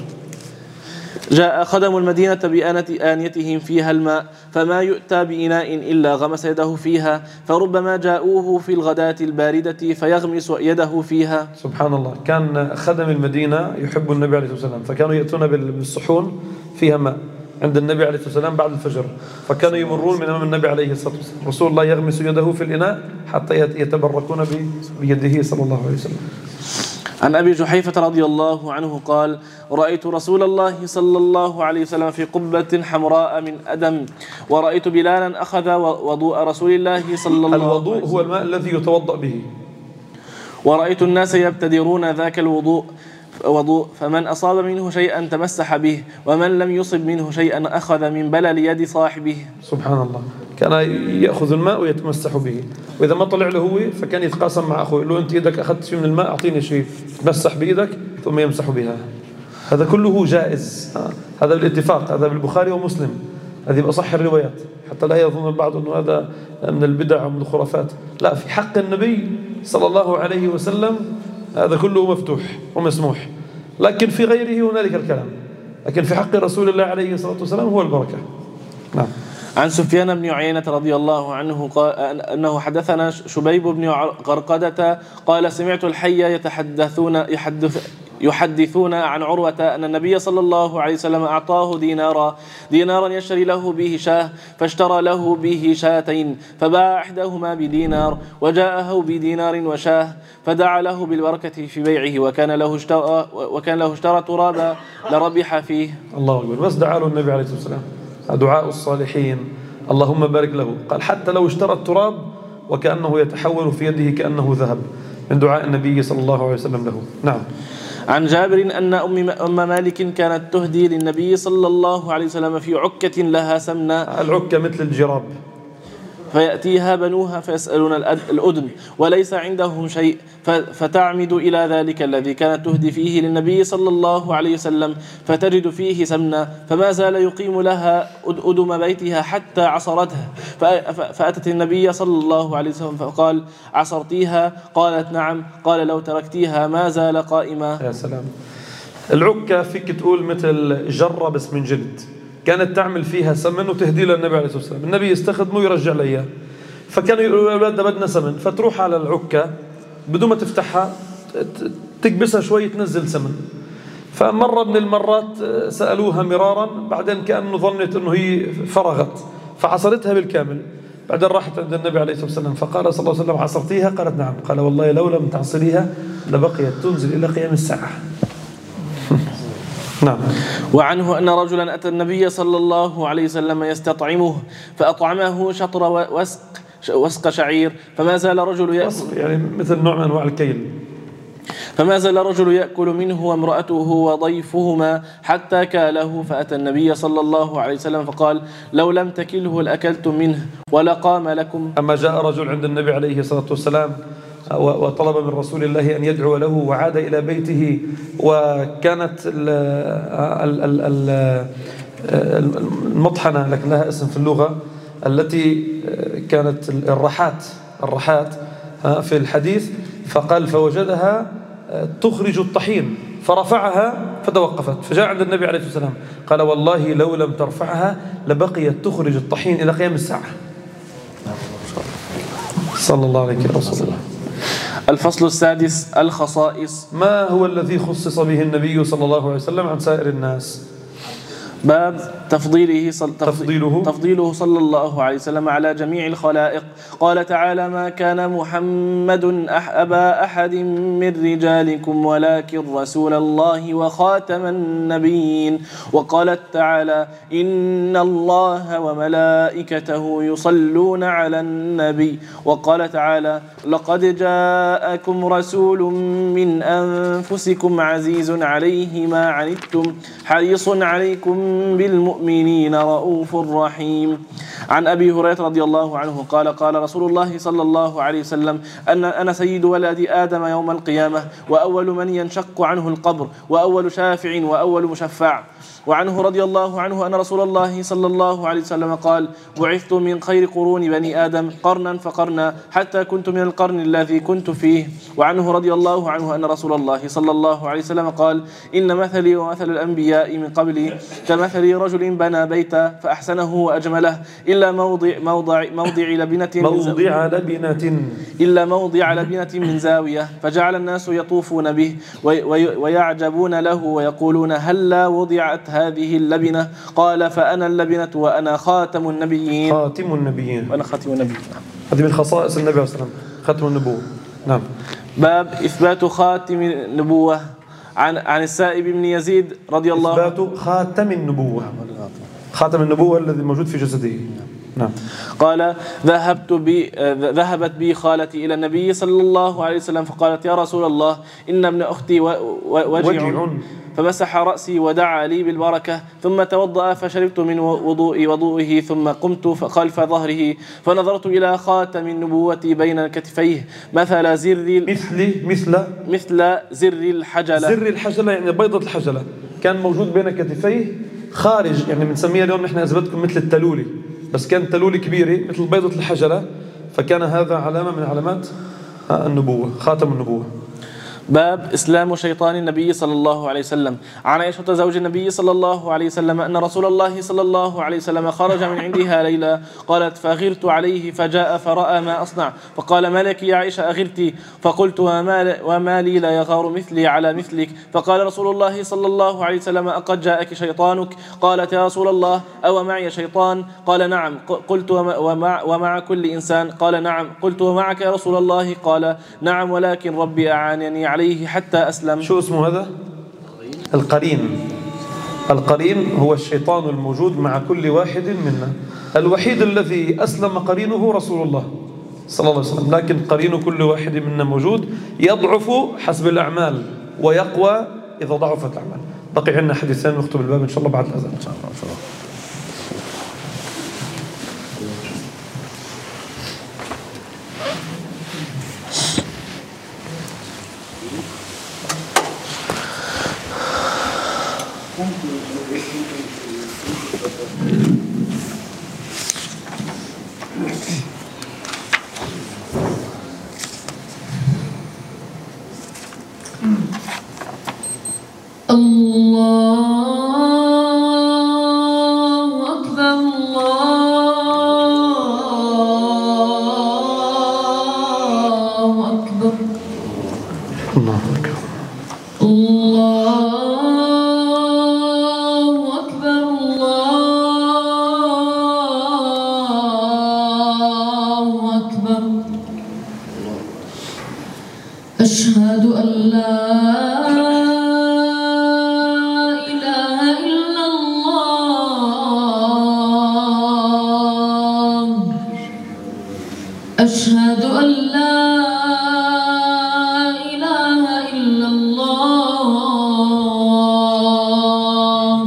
جاء خدم المدينة بآنيتهم فيها الماء، فما يؤتى بإناء إلا غمس يده فيها، فربما جاءوه في الغداة الباردة فيغمس يده فيها. سبحان الله، كان خدم المدينة يحب النبي عليه الصلاة والسلام، فكانوا يأتون بالصحون فيها ماء عند النبي عليه الصلاة والسلام بعد الفجر، فكانوا يمرون من أمام النبي عليه الصلاة والسلام، رسول الله يغمس يده في الإناء حتى يتبركون بيده صلى الله عليه وسلم. عن أبي جحيفة رضي الله عنه قال: رأيت رسول الله صلى الله عليه وسلم في قبة حمراء من أدم، ورأيت بلالا أخذ وضوء رسول الله صلى الله عليه وسلم. الوضوء هو الماء الذي يتوضأ به. ورأيت الناس يبتدرون ذاك الوضوء فمن أصاب منه شيئا تمسح به، ومن لم يصب منه شيئا أخذ من بلل يد صاحبه. سبحان الله، كان يأخذ الماء ويتمسح به، وإذا ما طلع له هو فكان يتقاسم مع أخوه، يقول له أنت إيدك أخذت شيء من الماء أعطيني شيء، تمسح بإيدك ثم يمسح بها. هذا كله جائز، هذا بالاتفاق، هذا بالبخاري ومسلم، هذه بأصح الروايات، حتى لا يظن البعض أنه هذا من البدع ومن الخرافات. لا، في حق النبي صلى الله عليه وسلم هذا كله مفتوح ومسموح، لكن في غيره هنالك الكلام، لكن في حق رسول الله عليه الصلاة والسلام هو البركة. نعم. عن سفيان بن عيينة رضي الله عنه قال أنه حدثنا شبيب بن قرقدة قال: سمعت الحي يحدثون عن عروة أن النبي صلى الله عليه وسلم أعطاه دينارا يشتري له به شاه، فاشترى له به شاتين، فباع إحداهما بدينار، وجاءه بدينار وشاه، فدعا له بالبركة في بيعه، وكان له اشترى ترابا لربح فيه. الله أكبر. بس دعا له النبي عليه الصلاة والسلام، دعاء الصالحين، اللهم بارك له. قال حتى لو اشترى التراب وكأنه يتحول في يده كأنه ذهب، من دعاء النبي صلى الله عليه وسلم له. نعم. عن جابر أن أم مالك كانت تهدي للنبي صلى الله عليه وسلم في عكة لها سمنة. العكة مثل الجراب. فيأتيها بنوها فيسألون الأذن وليس عندهم شيء، فتعمد إلى ذلك الذي كانت تهدي فيه للنبي صلى الله عليه وسلم، فتجد فيه سمنة، فما زال يقيم لها أدم بيتها حتى عصرتها، فأتت النبي صلى الله عليه وسلم فقال: عصرتيها؟ قالت: نعم. قال: لو تركتيها ما زال قائما. يا سلام. العكة فيك تقول مثل جرة بس من جلد، كانت تعمل فيها سمن وتهدي للنبي عليه الصلاة والسلام، النبي يستخدمه ويرجع لها اياه، فكانوا يقولوا للأولاد بدنا سمن، فتروح على العكة بدون ما تفتحها تكبسها شوي تنزل سمن. فمرة من المرات سألوها مرارا، بعدين كأنه ظنت أنه هي فرغت فعصرتها بالكامل، بعدين راحت عند النبي عليه الصلاة والسلام فقال صلى الله عليه وسلم: عصرتيها؟ قالت: نعم. قال: والله لو لم تعصريها لبقيت تنزل إلى قيام الساعة. نعم. وعنه أن رجلا أتى النبي صلى الله عليه وسلم يستطعمه، فأطعمه شطر وسق شعير، فما زال رجل يأكل، يعني مثل نوع من أنواع الكيل، فما زال رجل يأكل منه وامرأته وضيفهما حتى كاله، فأتى النبي صلى الله عليه وسلم فقال: لو لم تكله لأكلتم منه ولقام لكم. أما جاء رجل عند النبي عليه الصلاة والسلام وطلب من رسول الله أن يدعو له، وعاد إلى بيته، وكانت المطحنة، لكن لها اسم في اللغة، التي كانت الرحات في الحديث، فقال: فوجدها تخرج الطحين فرفعها فتوقفت، فجاء عند النبي عليه الصلاة والسلام قال: والله لو لم ترفعها لبقيت تخرج الطحين إلى قيام الساعة. صلى الله عليه وسلم. الفصل السادس: الخصائص. ما هو الذي خصص به النبي صلى الله عليه وسلم عن سائر الناس؟ باب تفضيله صلى الله عليه وسلم على جميع الخلائق. قال تعالى: ما كان محمد أبا أحد من رجالكم ولكن رسول الله وخاتم النبيين. وقال تعالى: إن الله وملائكته يصلون على النبي. وقال تعالى: لقد جاءكم رسول من أنفسكم عزيز عليه ما عنتم حريص عليكم بالمؤمنين رؤوف رحيم. عن أبي هريرة رضي الله عنه قال: قال رسول الله صلى الله عليه وسلم: أنا سيد ولد آدم يوم القيامة، وأول من ينشق عنه القبر، وأول شافع، وأول مشفع. وعنه رضي الله عنه أن رسول الله صلى الله عليه وسلم قال: بعثت من خير قرون بني آدم قرنا فقرنا حتى كنت من القرن الذي كنت فيه. وعنه رضي الله عنه أن رسول الله صلى الله عليه وسلم قال: إن مثلي ومثل الأنبياء من قبلي كمثل رجل بنى بيتا فأحسنه وأجمله إلا موضع لبنة من زاوية، فجعل الناس يطوفون به ويعجبون له ويقولون: هلا وضعت هذه اللبنة؟ قال: فأنا اللبنة وأنا خاتم النبيين. وأنا خاتم النبيين. هذه من خصائص النبي عليه الصلاة والسلام، ختم النبوة. نعم. باب إثبات خاتم النبوة. عن السائب بن يزيد رضي الله عنه. إثبات خاتم النبوة، خاتم النبوة الذي موجود في جسده. نعم. قال: ذهبت بي خالتي إلى النبي صلى الله عليه وسلم فقالت: يا رسول الله، إن ابن أختي وجع، فمسح رأسي ودعا لي بالبركة، ثم توضأ فشربت من وضوئه، ثم قمت خلف ظهره فنظرت إلى خاتم النبوة بين كتفيه مثل زر الحجلة. زر الحجلة يعني بيضة الحجلة، كان موجود بين كتفيه خارج، يعني بنسميها اليوم نحن أثبتكم مثل التلولي، بس كانت تلولي كبيرة مثل بيضة الحجلة، فكان هذا علامة من علامات النبوة، خاتم النبوة. باب إسلام شيطان النبي صلى الله عليه وسلم. عن عائشة زوج النبي صلى الله عليه وسلم أن رسول الله صلى الله عليه وسلم خرج من عندها ليلة، قالت: فغرت عليه فجاء فرأى ما أصنع، فقال: ما لك يا عائشة أغرتي؟ فقلت: وما لي لا يغار مثلي على مثلك؟ فقال رسول الله صلى الله عليه وسلم: أقد جاءك شيطانك؟ قالت: يا رسول الله، أو معي شيطان؟ قال: نعم. قلت: ومع كل إنسان؟ قال: نعم. قلت: ومعك يا رسول الله؟ قال: نعم، ولكن ربي أعانني عليه حتى أسلم. شو اسمه هذا؟ القرين. القرين هو الشيطان الموجود مع كل واحد منا. الوحيد الذي أسلم قرينه رسول الله صلى الله عليه وسلم، لكن قرين كل واحد منا موجود، يضعف حسب الأعمال ويقوى إذا ضعفت الأعمال. بقي عندنا حديثين نختم الباب إن شاء الله بعد الأذان إن شاء الله. أشهد أن لا إله إلا الله. أشهد أن لا إله إلا الله.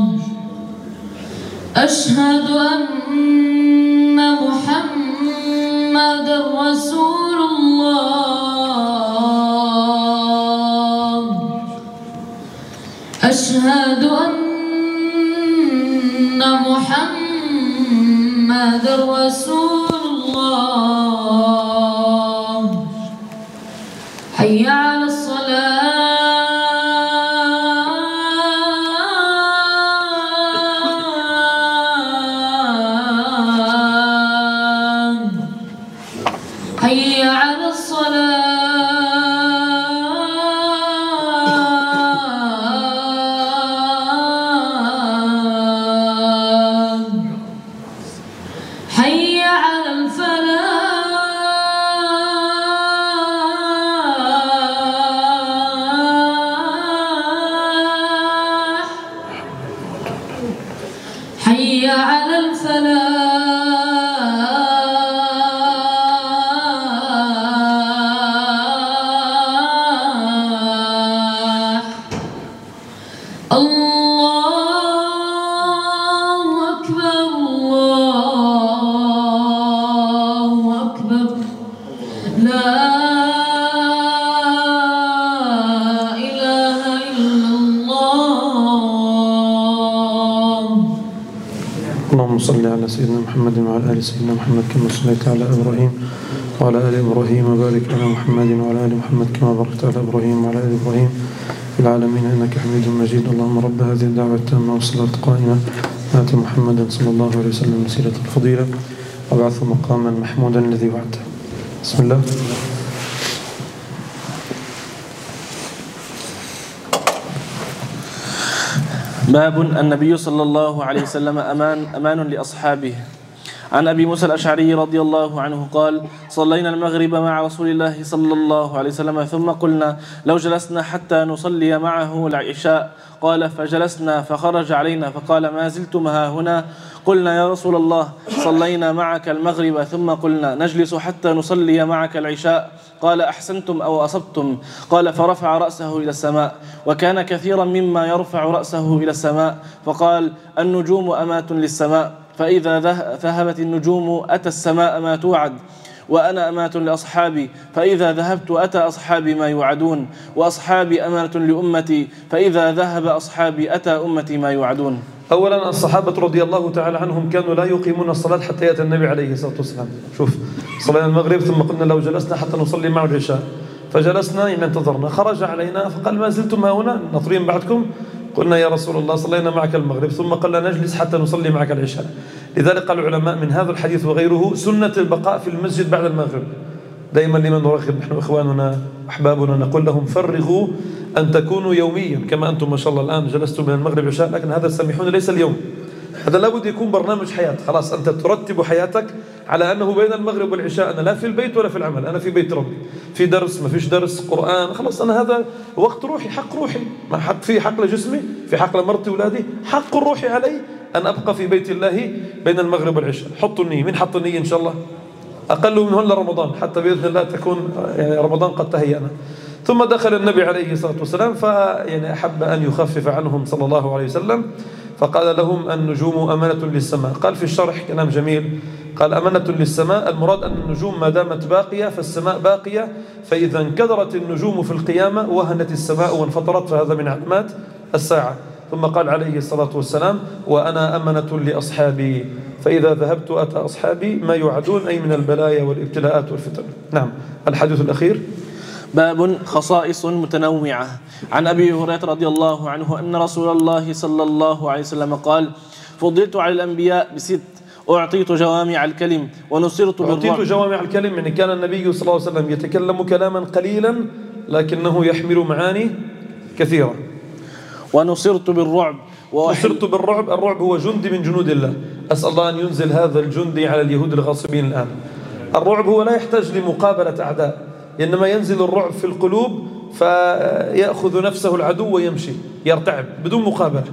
أشهد أن محمد رسول الله. أشهد أن محمد رسول الله. حي على الصلاة. حي على الصلاة. على الفلاح الله أكبر الله أكبر لا إله إلا الله. اللهم صل على سيدنا محمد وعلى آل سيدنا محمد كما صليت على إبراهيم وعلى آل إبراهيم وبارك على محمد وعلى آل محمد كما باركت على إبراهيم وعلى آل إبراهيم في العالمين إنك حميد مجيد. اللهم رب هذه الدعوة التامة والصلاة القائمة آت محمدا صلى الله عليه وسلم وسيلة الفضيلة وابعثه مقاما محمودا الذي وعدته. بسم الله. باب النبي صلى الله عليه وسلم أمان لأصحابه. عن أبي موسى الأشعري رضي الله عنه قال: صلينا المغرب مع رسول الله صلى الله عليه وسلم ثم قلنا لو جلسنا حتى نصلي معه العشاء. قال: فجلسنا فخرج علينا فقال: ما زلتم ها هنا؟ قلنا: يا رسول الله صلينا معك المغرب ثم قلنا نجلس حتى نصلي معك العشاء. قال: أحسنتم أو أصبتم. قال: فرفع رأسه إلى السماء، وكان كثيرا مما يرفع رأسه إلى السماء. فقال: النجوم أمات للسماء، فإذا ذهبت النجوم أتى السماء ما توعد، وأنا أمات لأصحابي، فإذا ذهبت أتى أصحابي ما يوعدون، وأصحابي أمانة لأمتي، فإذا ذهب أصحابي أتى أمتي ما يوعدون. أولا الصحابة رضي الله تعالى عنهم كانوا لا يقيمون الصلاة حتى يأتي النبي عليه الصلاة والسلام. شوف، صلينا المغرب ثم قلنا لو جلسنا حتى نصلي معه العشاء، فجلسنا يعني انتظرنا، خرج علينا فقال: ما زلتم ها هنا ناطرين بعدكم؟ قلنا: يا رسول الله صلينا معك المغرب ثم قلنا نجلس حتى نصلي معك العشاء. لذلك قال العلماء من هذا الحديث وغيره سنة البقاء في المسجد بعد المغرب. دائما لمن نرغب نحن إخواننا أحبابنا نقول لهم: فرغوا أن تكونوا يوميا كما أنتم ما شاء الله الآن جلستم من المغرب عشاء، لكن هذا سامحون ليس اليوم، هذا لابد يكون برنامج حياة. خلاص أنت ترتب حياتك على أنه بين المغرب والعشاء أنا لا في البيت ولا في العمل، أنا في بيت ربي، في درس ما فيش درس قرآن، خلاص أنا هذا وقت روحي، حق روحي، ما حق في حق لجسمي، في حق لمرتي ولادي، حق الروحي علي أن أبقى في بيت الله بين المغرب والعشاء. حطوا النية. من حط النية إن شاء الله؟ أقل من هنا رمضان حتى بإذن الله تكون يعني رمضان قد تهيأنا. ثم دخل النبي عليه الصلاة والسلام فيعني أحب أن يخفف عنهم صلى الله عليه وسلم، فقال لهم: النجوم أمانة للسماء. قال في الشرح كلام جميل، قال: أمانة للسماء المراد أن النجوم ما دامت باقية فالسماء باقية، فإذا انكدرت النجوم في القيامة وهنت السماء وانفطرت، فهذا من علامات الساعة. ثم قال عليه الصلاة والسلام: وأنا أمنة لأصحابي، فإذا ذهبت أتى أصحابي ما يوعدون، أي من البلايا والابتلاءات والفتن. نعم. الحديث الأخير: باب خصائص متنوعة. عن أبي هريرة رضي الله عنه أن رسول الله صلى الله عليه وسلم قال: فضلت على الأنبياء ب6: أعطيت جوامع الكلم ونصرت بالرعب. أعطيت جوامع الكلم يعني كان النبي صلى الله عليه وسلم يتكلم كلاما قليلا لكنه يحمل معاني كثيرة. ونصرت بالرعب. نصرت بالرعب، الرعب هو جند من جنود الله، أسأل الله أن ينزل هذا الجندي على اليهود الغاصبين الآن. الرعب هو لا يحتاج لمقابلة أعداء، إنما ينزل الرعب في القلوب فيأخذ نفسه العدو ويمشي يرتعب بدون مقابلة.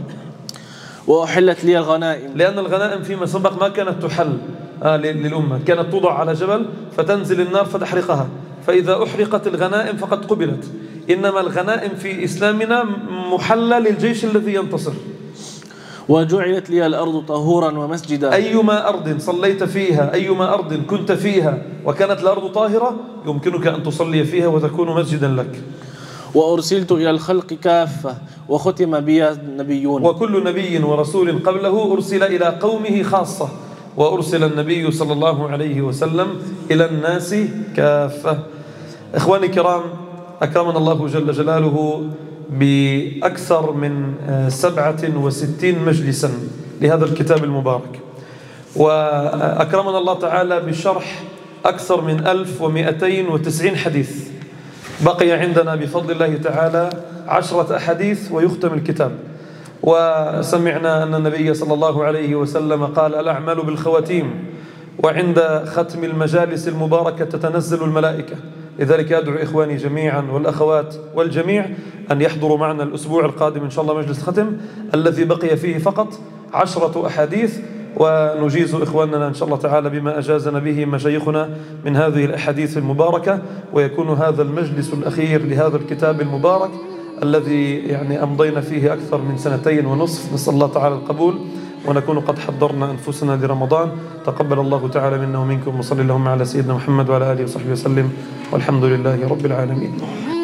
وأحلت لي الغنائم، لأن الغنائم فيما سبق ما كانت تحل للأمة، كانت توضع على جبل فتنزل النار فتحرقها، فإذا أحرقت الغنائم فقد قبلت. إنما الغنائم في إسلامنا محلة للجيش الذي ينتصر. وجعلت لي الأرض طهورا ومسجدا. أيما أرض صليت فيها، أيما أرض كنت فيها وكانت الأرض طاهرة يمكنك أن تصلي فيها وتكون مسجدا لك. وأرسلت إلى الخلق كافة وختم بي النبيون. وكل نبي ورسول قبله أرسل إلى قومه خاصة، وأرسل النبي صلى الله عليه وسلم إلى الناس كافة. إخواني الكرام، أكرمنا الله جل جلاله بأكثر من 67 مجلسا لهذا الكتاب المبارك، وأكرمنا الله تعالى بشرح أكثر من 1290 حديث. بقي عندنا بفضل الله تعالى 10 أحاديث ويختم الكتاب. وسمعنا أن النبي صلى الله عليه وسلم قال: الأعمال بالخواتيم، وعند ختم المجالس المباركة تتنزل الملائكة. لذلك أدعو إخواني جميعا والأخوات والجميع أن يحضروا معنا الأسبوع القادم إن شاء الله مجلس ختم الذي بقي فيه فقط 10 أحاديث، ونجيز إخواننا إن شاء الله تعالى بما أجازنا به مشايخنا من هذه الأحاديث المباركة، ويكون هذا المجلس الأخير لهذا الكتاب المبارك الذي يعني أمضينا فيه أكثر من 2.5 سنين. نسأل الله تعالى القبول، ونكون قد حضرنا أنفسنا لرمضان. تقبل الله تعالى منا ومنكم، وصلى اللهم على سيدنا محمد وعلى آله وصحبه وسلم، والحمد لله رب العالمين.